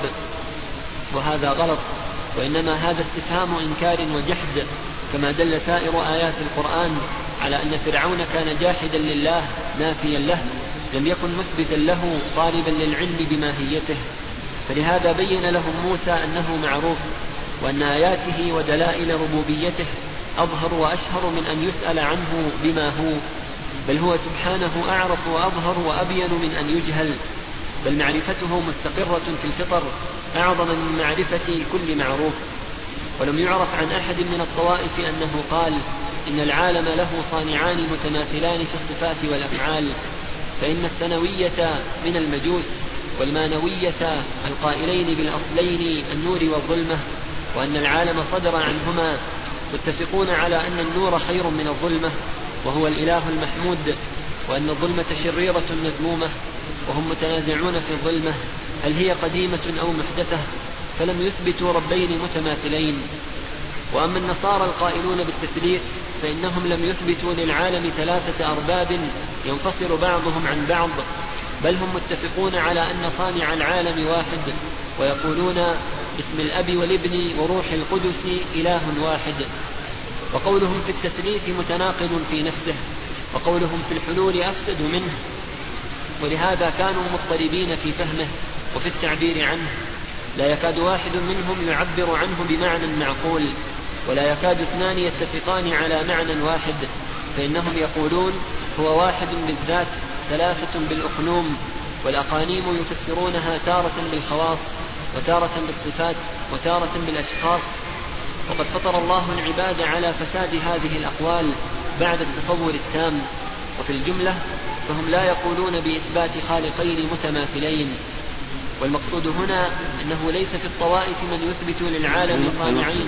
وهذا غلط، وإنما هذا استفهام إنكار وجحد، كما دل سائر آيات القرآن على أن فرعون كان جاحدا لله نافيا له، لم يكن مثبتا له طالبا للعلم بماهيته. فلهذا بين لهم موسى أنه معروف، وأن آياته ودلائل ربوبيته أظهر وأشهر من أن يسأل عنه بما هو، بل هو سبحانه أعرف وأظهر وأبين من أن يجهل، بل معرفته مستقرة في الفطر أعظم من معرفة كل معروف. ولم يعرف عن أحد من الطوائف أنه قال إن العالم له صانعان متماثلان في الصفات والأفعال، فإن الثانوية من المجوس والمانوية القائلين بالأصلين النور والظلمة، وأن العالم صدر عنهما، متفقون على أن النور خير من الظلمة وهو الإله المحمود، وأن الظلمة شريرة مذمومة، وهم متنازعون في الظلمة هل هي قديمة أو محدثة، فلم يثبتوا ربين متماثلين. وأما النصارى القائلون بالتثليث فإنهم لم يثبتوا للعالم ثلاثة أرباب ينفصل بعضهم عن بعض، بل هم متفقون على أن صانع العالم واحد، ويقولون باسم الأب والابن وروح القدس إله واحد. وقولهم في التثليث متناقض في نفسه، وقولهم في الحلول أفسد منه، ولهذا كانوا مضطربين في فهمه وفي التعبير عنه، لا يكاد واحد منهم يعبر عنه بمعنى معقول، ولا يكاد اثنان يتفقان على معنى واحد، فإنهم يقولون هو واحد بالذات ثلاثة بالأقنوم، والأقانيم يفسرونها تارة بالخواص وتارة بالصفات وتارة بالأشخاص. وقد فطر الله العباد على فساد هذه الأقوال بعد التصور التام. وفي الجملة فهم لا يقولون بإثبات خالقين متماثلين. والمقصود هنا أنه ليس في الطوائف من يثبت للعالم صانعين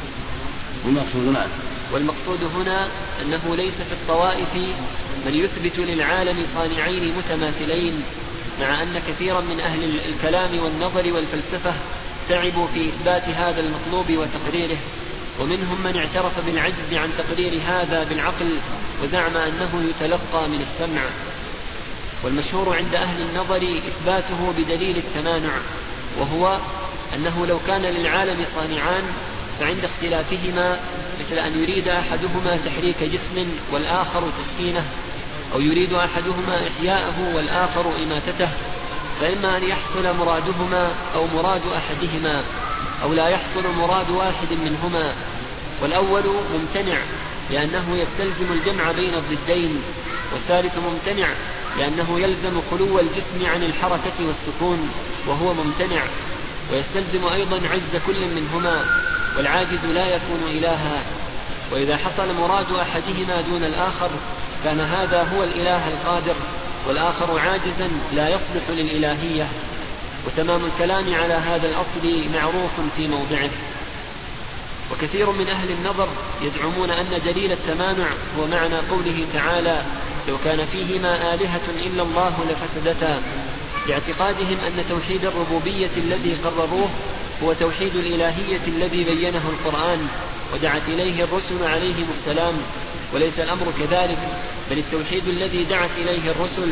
والمقصود هنا أنه ليس في الطوائف من يثبت للعالم صانعين متماثلين، مع أن كثيرا من أهل الكلام والنظر والفلسفة تعبوا في إثبات هذا المطلوب وتقريره، ومنهم من اعترف بالعجز عن تقرير هذا بالعقل وزعم أنه يتلقى من السمع. والمشهور عند أهل النظر إثباته بدليل التمانع، وهو أنه لو كان للعالم صانعان فعند اختلافهما مثل أن يريد أحدهما تحريك جسم والآخر تسكينه، أو يريد أحدهما إحياءه والآخر إماتته، فإما أن يحصل مرادهما أو مراد أحدهما، أو لا يحصل مراد واحد منهما. والأول ممتنع لأنه يستلزم الجمع بين الضدين، والثالث ممتنع لأنه يلزم خلو الجسم عن الحركة والسكون وهو ممتنع، ويستلزم أيضا عجز كل منهما، والعاجز لا يكون إلها. وإذا حصل مراد أحدهما دون الآخر كان هذا هو الإله القادر، والآخر عاجزا لا يصلح للإلهية. وتمام الكلام على هذا الأصل معروف في موضعه. وكثير من أهل النظر يزعمون أن دليل التمانع هو معنى قوله تعالى لو كان فيهما آلهة إلا الله لفسدتا، لاعتقادهم أن توحيد الربوبية الذي قرروه هو توحيد الإلهية الذي بينه القرآن ودعت إليه الرسل عليهم السلام، وليس الأمر كذلك، بل التوحيد الذي دعت إليه الرسل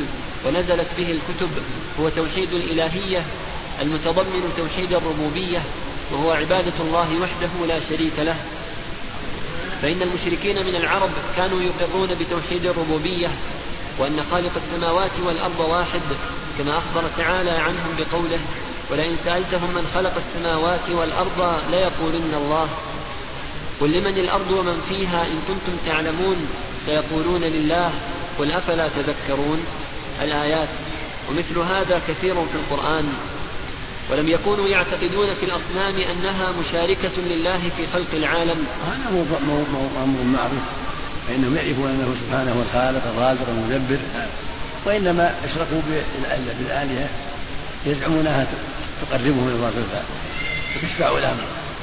ونزلت به الكتب هو توحيد الإلهية المتضمن توحيد الربوبية، وهو عبادة الله وحده لا شريك له. فإن المشركين من العرب كانوا يقرون بتوحيد الربوبية، وأن خالق السماوات والأرض واحد، كما أخبر تعالى عنهم بقوله: ولئن سألتهم من خلق السماوات والأرض ليقولن الله. قل لمن الأرض ومن فيها إن كنتم تعلمون سيقولون لله، قل أفلا تذكرون. الآيات. ومثل هذا كثير في القرآن. ولم يكونوا يعتقدون في الأصنام أنها مشاركة لله في خلق العالم. هذا أمر معروف، فإنهم يعرفون أنه سبحانه هو الخالق الرازق المدبر، وإنما أشركوا بالآلهة يزعمونها تقربهم إلى الله فتشفع لهم،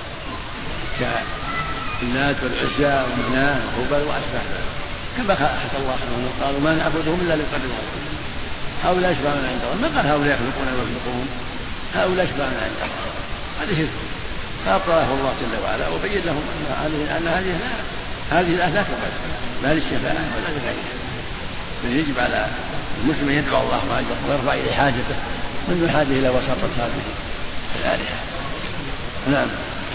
كاللات والعزى والمناة والهبل وأشباهها، كما حكى الله سبحانه قالوا ما نعبدهم إلا ليقربون. هؤلاء يشفعون عند الله، ما قال هؤلاء يخلقون ويخلقون، هؤلاء يشفعون عند الله، هذا شرك. فأبطله الله جل وعلا وبين لهم أن هذه هذه الآية لا تقبل لا للشفاعة ولا لغيرها، بل يجب على المسلم أن يدعو الله ويرفع إليه حاجته من الحاجة إلى وساطة هذه الآلهة. نعم.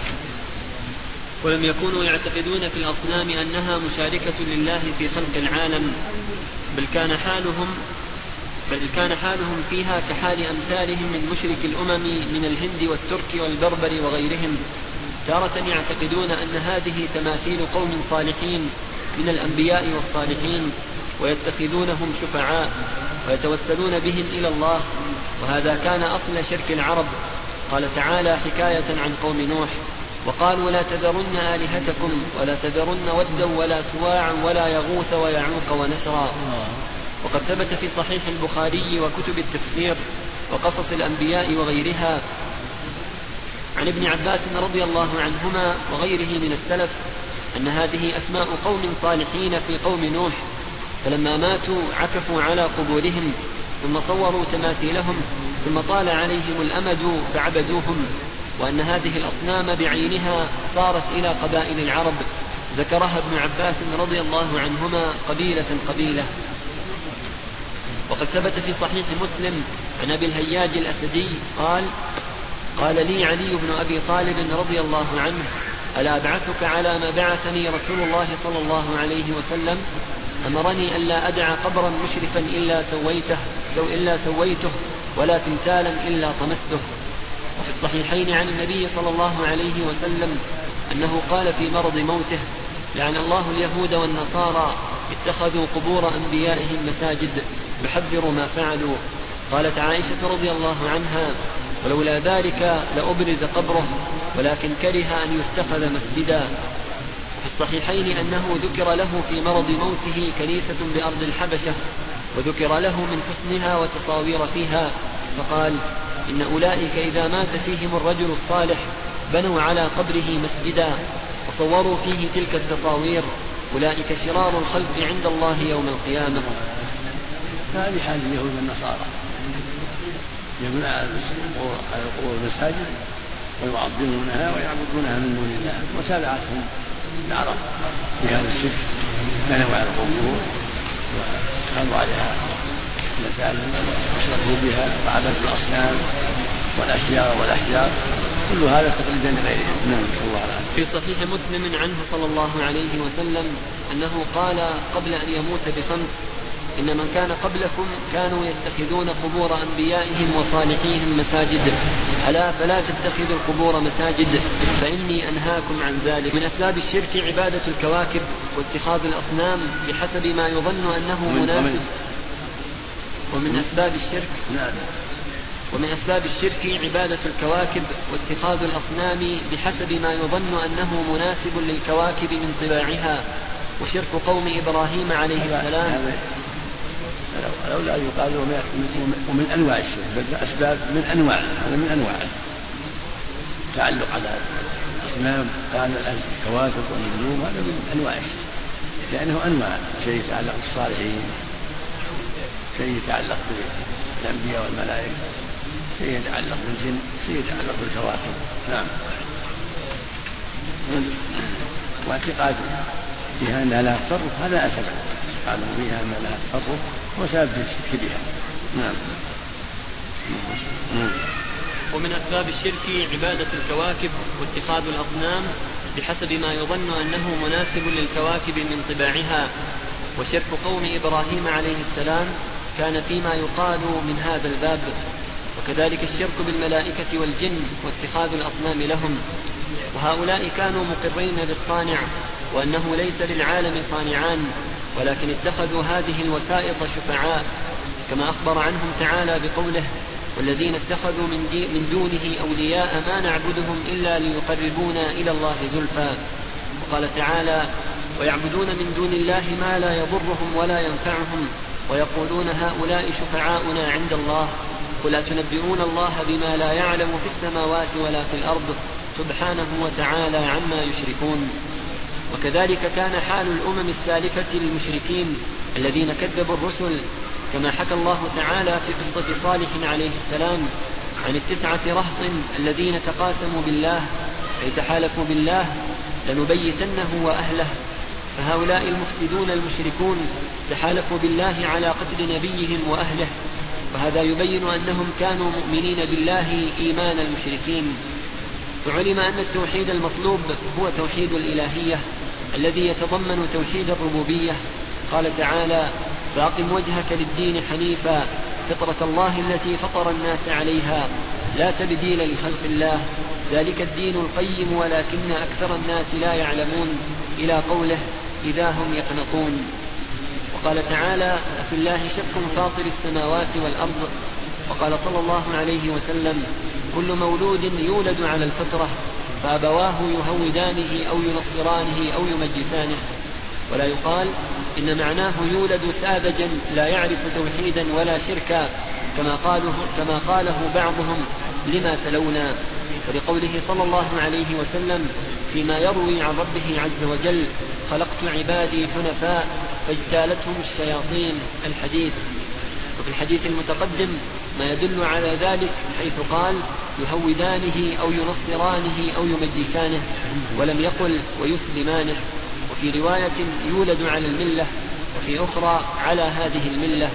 ولم يكونوا يعتقدون في الأصنام أنها مشاركة لله في خلق العالم، بل كان حالهم بل كان حالهم فيها كحال أمثالهم من مشرك الأمم من الهند والترك والبربر وغيرهم. تارة يعتقدون أن هذه تماثيل قوم صالحين من الأنبياء والصالحين، ويتخذونهم شفعاء ويتوسلون بهم إلى الله، وهذا كان أصل شرك العرب. قال تعالى حكاية عن قوم نوح: وقالوا لا تذرن آلهتكم ولا تذرن ودا ولا سواعا ولا يغوث ويعوق ونسرا. وقد ثبت في صحيح البخاري وكتب التفسير وقصص الأنبياء وغيرها عن ابن عباس رضي الله عنهما وغيره من السلف أن هذه أسماء قوم صالحين في قوم نوح، فلما ماتوا عكفوا على قبورهم ثم صوروا تماثيلهم ثم طال عليهم الأمد فعبدوهم، وأن هذه الأصنام بعينها صارت إلى قبائل العرب، ذكرها ابن عباس رضي الله عنهما قبيلة قبيلة. وقد ثبت في صحيح مسلم عن أبي الهياج الأسدي قال: قال لي علي بن أبي طالب رضي الله عنه: ألا أبعثك على ما بعثني رسول الله صلى الله عليه وسلم؟ أمرني ألا أدع قبرا مشرفا إلا سويته, سو إلا سويته ولا تمثالا إلا طمسته. وفي الصحيحين عن النبي صلى الله عليه وسلم أنه قال في مرض موته: لعن الله اليهود والنصارى اتخذوا قبور أنبيائهم مساجد يحذر ما فعلوا. قالت عائشة رضي الله عنها: ولولا ذلك لأبرز قبره ولكن كره أن يتخذ مسجدا. في الصحيحين أنه ذكر له في مرض موته كنيسة بأرض الحبشة، وذكر له من حسنها وتصاوير فيها، فقال: إن أولئك إذا مات فيهم الرجل الصالح بنوا على قبره مسجدا وصوروا فيه تلك التصاوير، أولئك شرار الخلق عند الله يوم القيامة. هذه حال اليهود والنصارى، يبنون على القبور المساجد ويعظمونها ويعبدونها من دون الله، وتابعتهم العرب في هذا الشرك، بنوا على القبور واتخذوا عليها مساجد واشركوا بها وعبدوا الاصنام والاشجار والاحجار، كل هذا تقليدا لغيرهم. نعم. الله العافية. في صحيح مسلم عنه صلى الله عليه وسلم أنه قال قبل أن يموت بخمس: إن من كان قبلكم كانوا يتخذون قبور أنبيائهم وصالحيهم مساجد، ألا فلا تتخذوا القبور مساجد فإني أنهاكم عن ذلك. من أسباب الشرك عبادة الكواكب واتخاذ الأصنام بحسب ما يظن أنه مناسب. ومن أسباب الشرك ومن أسباب الشرك عبادة الكواكب واتخاذ الأصنام بحسب ما يظن أنه مناسب للكواكب من طباعها، وشرك قوم إبراهيم عليه السلام. لولا يقال ومن أنواع الشرك، بل أسباب من أنواع هذا من أنواع تعلق على الأصنام كان الكواكب والنجوم، هذا من أنواع الشرك، لأنه أنواع، شيء يتعلق بالصالحين، شيء يتعلق بالأنبياء والملائكة، شيء يتعلق بالجن، شيء يتعلق بالكواكب. نعم. واعتقاد فيها أنها لها تصرف هذا أسبب قالوا فيها أنها لها تصرف وسبب الشرك بها، نعم. ومن أسباب الشرك عبادة الكواكب واتخاذ الأصنام بحسب ما يظن أنه مناسب للكواكب من طباعها. وشرك قوم إبراهيم عليه السلام كان فيما يقال من هذا الباب. وكذلك الشرك بالملائكة والجن واتخاذ الأصنام لهم. وهؤلاء كانوا مقرين بالصانع وأنه ليس للعالم صانعان، ولكن اتخذوا هذه الوسائط شفعاء، كما أخبر عنهم تعالى بقوله: والذين اتخذوا من, دي من دونه أولياء ما نعبدهم إلا ليقربونا إلى الله زلفى. وقال تعالى: ويعبدون من دون الله ما لا يضرهم ولا ينفعهم ويقولون هؤلاء شفعاؤنا عند الله قل أتنبئون الله بما لا يعلم في السماوات ولا في الأرض سبحانه وتعالى عما يشركون. وكذلك كان حال الأمم السالفة للمشركين الذين كذبوا الرسل، كما حكى الله تعالى في قصة صالح عليه السلام عن التسعة رهط الذين تقاسموا بالله أي تحالفوا بالله لنبيتنه وأهله. فهؤلاء المفسدون المشركون تحالفوا بالله على قتل نبيهم وأهله، وهذا يبين أنهم كانوا مؤمنين بالله إيمان المشركين. فعلم أن التوحيد المطلوب هو توحيد الإلهية الذي يتضمن توحيد الربوبية. قال تعالى: فأقم وجهك للدين حنيفا فطرة الله التي فطر الناس عليها لا تبديل لخلق الله ذلك الدين القيم ولكن أكثر الناس لا يعلمون، إلى قوله: إذا هم يقنطون. وقال تعالى: أفي الله شك فاطر السماوات والأرض. وقال صلى الله عليه وسلم: كل مولود يولد على الفطرة فأبواه يهودانه أو ينصرانه أو يمجسانه. ولا يقال إن معناه يولد ساذجا لا يعرف توحيدا ولا شركا كما قاله, كما قاله بعضهم لما تلونا. ولقوله صلى الله عليه وسلم فيما يروي عن ربه عز وجل: خلقت عبادي حنفاء فاجتالتهم الشياطين الحديث. وفي الحديث المتقدم ما يدل على ذلك حيث قال: يهودانه أو ينصرانه أو يمجسانه، ولم يقل ويسلمانه. وفي رواية يولد على الملة، وفي أخرى على هذه الملة.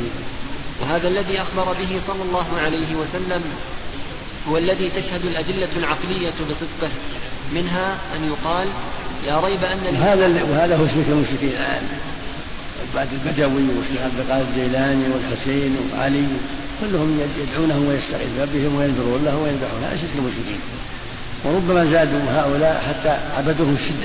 وهذا الذي أخبر به صلى الله عليه وسلم هو الذي تشهد الأدلة العقلية بصدقه، منها أن يقال: لا ريب أن وهذا, وهذا هو شرك المشركين الآن بعد البدوي والشيخ عبد القادر الجيلاني والحسين وعلي كلهم يدعونه ويستغيثون بهم وينذرون له ويذبحون، هذا شرك المشركين. وربما زادوا هؤلاء حتى عبدوهم الشدة،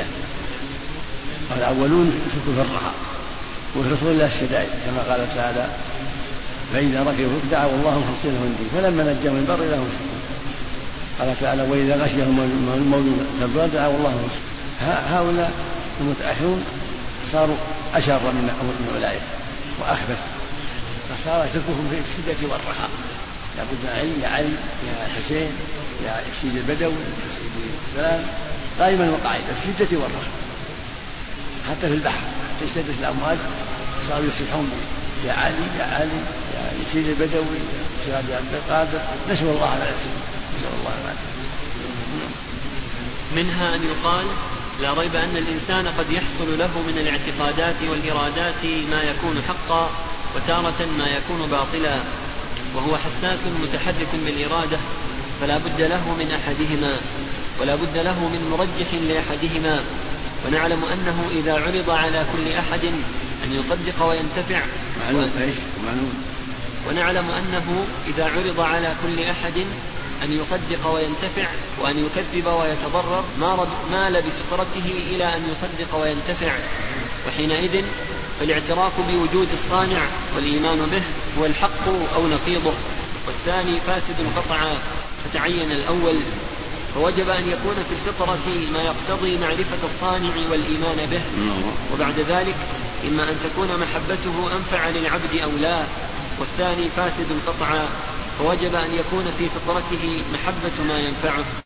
والأولون شركوا في الرخاء وفي رسول الله الشدائد كما قال تعالى: فإذا ركبوا دعوا الله مخلصين له الدين فلما نجاهم من البر إذا هم يشركون. قال تعالى: وإذا غشيهم الموج كالظلال دعوا الله مخلصين. هؤلاء المتأخرون صاروا أشر من أولئك وأخبث، فصار شركهم في الشدة والرخاء. يعبد علي يا علي يا حسين يا سيد البدوي يا سيد السلام قائما وقاعدا في الشدة والرخاء. حتى في البحر تشتد الأمواج صاروا يصيحون: يا علي يا علي يا سيد البدوي يا سيد عبد القادر. نسأل الله على اسمه، نسأل الله على. منها أن يقال: لا ريب أن الإنسان قد يحصل له من الاعتقادات والإرادات ما يكون حقا وتارة ما يكون باطلا، وهو حساس متحرك بالإرادة، فلا بد له من أحدهما ولا بد له من مرجح لأحدهما. ونعلم أنه إذا عرض على كل أحد أن يصدق وينتفع ونعلم أنه إذا عرض على كل أحد أن يصدق وينتفع وأن يكذب ويتضرر مال بفطرته إلى أن يصدق وينتفع. وحينئذ فالاعتراف بوجود الصانع والإيمان به هو الحق أو نقيضه، والثاني فاسد قطعا، فتعين الأول. فوجب أن يكون في الفطرة ما يقتضي معرفة الصانع والإيمان به، وبعد ذلك إما أن تكون محبته أنفع للعبد أو لا. والثاني فاسد قطعا، فوجب أن يكون في فطرته محبة ما ينفعه.